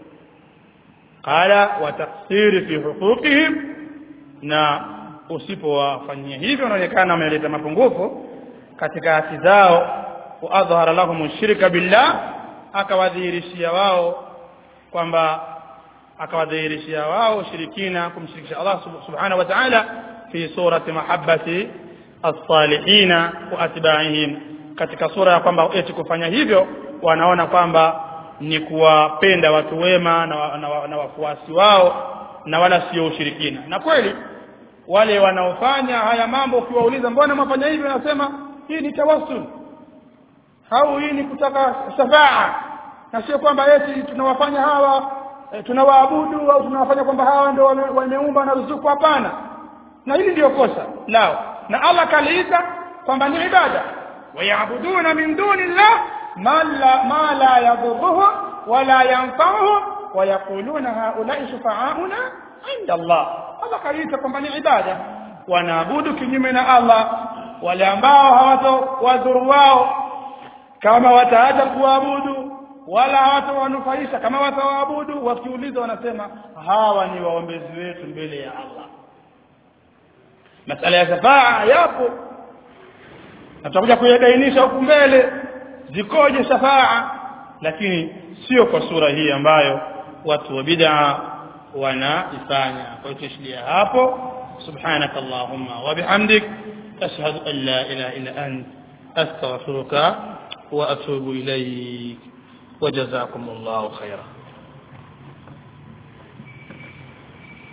qala wa taqsir fi huquqihim, na usipowafanyia hivyo unaonekana ameleta mapungufu katika haki zao. Wa adhhara lahum shirka billah, akawadhihirishia wao kwamba akawadhihirishia wao shirikina kumshirikisha Allah subhanahu wa ta'ala fi surati mahabbati as-salihina wa atba'ihim, katika sura ya kwamba eti kufanya hivyo wanaona kwamba ni kuwapenda watu wema na, na, na wafuasi wao na wala sio ushirikina. Na kweli wale wanaofanya haya mambo ukiwauliza mbona mfanya hivi, wanasema hii ni tawassul au hii ni kutaka shafaa, na sio kwamba eti tunawafanya hawa e, tunawaabudu au tunawafanya kwamba hawa ndio wameumba na ruzuku. Hapana, na hili ndio kosa lao, na Allah kaliita kwamba ni ibada. Wayabuduna min dunillah ma la ma la yadhurruhu wala yanfa'uhu wayaquluna haula'i shufa'auna 'inda Allah. Allah kaliita kwamba ni ibada, wanaabudu kinyume na Allah wale ambao hawatowadhuru wao kama wataacha kuabudu, wala hawatawanufaisha kama watawaabudu. Wakiuliza wanasema hawa ni waombezi wetu mbele ya Allah. Masala ya shafaa yapo, na tutakuja kuyadainisha huko mbele zikoje shafaa, lakini sio kwa sura hii ambayo watu wa bid'a wanaifanya. Kwa hiyo tushia hapo. Subhanakallahumma wa bihamdik ashhadu an la ilaha illa ant astaghfiruka wa atubu ilayk wa jazakumullahu khairan.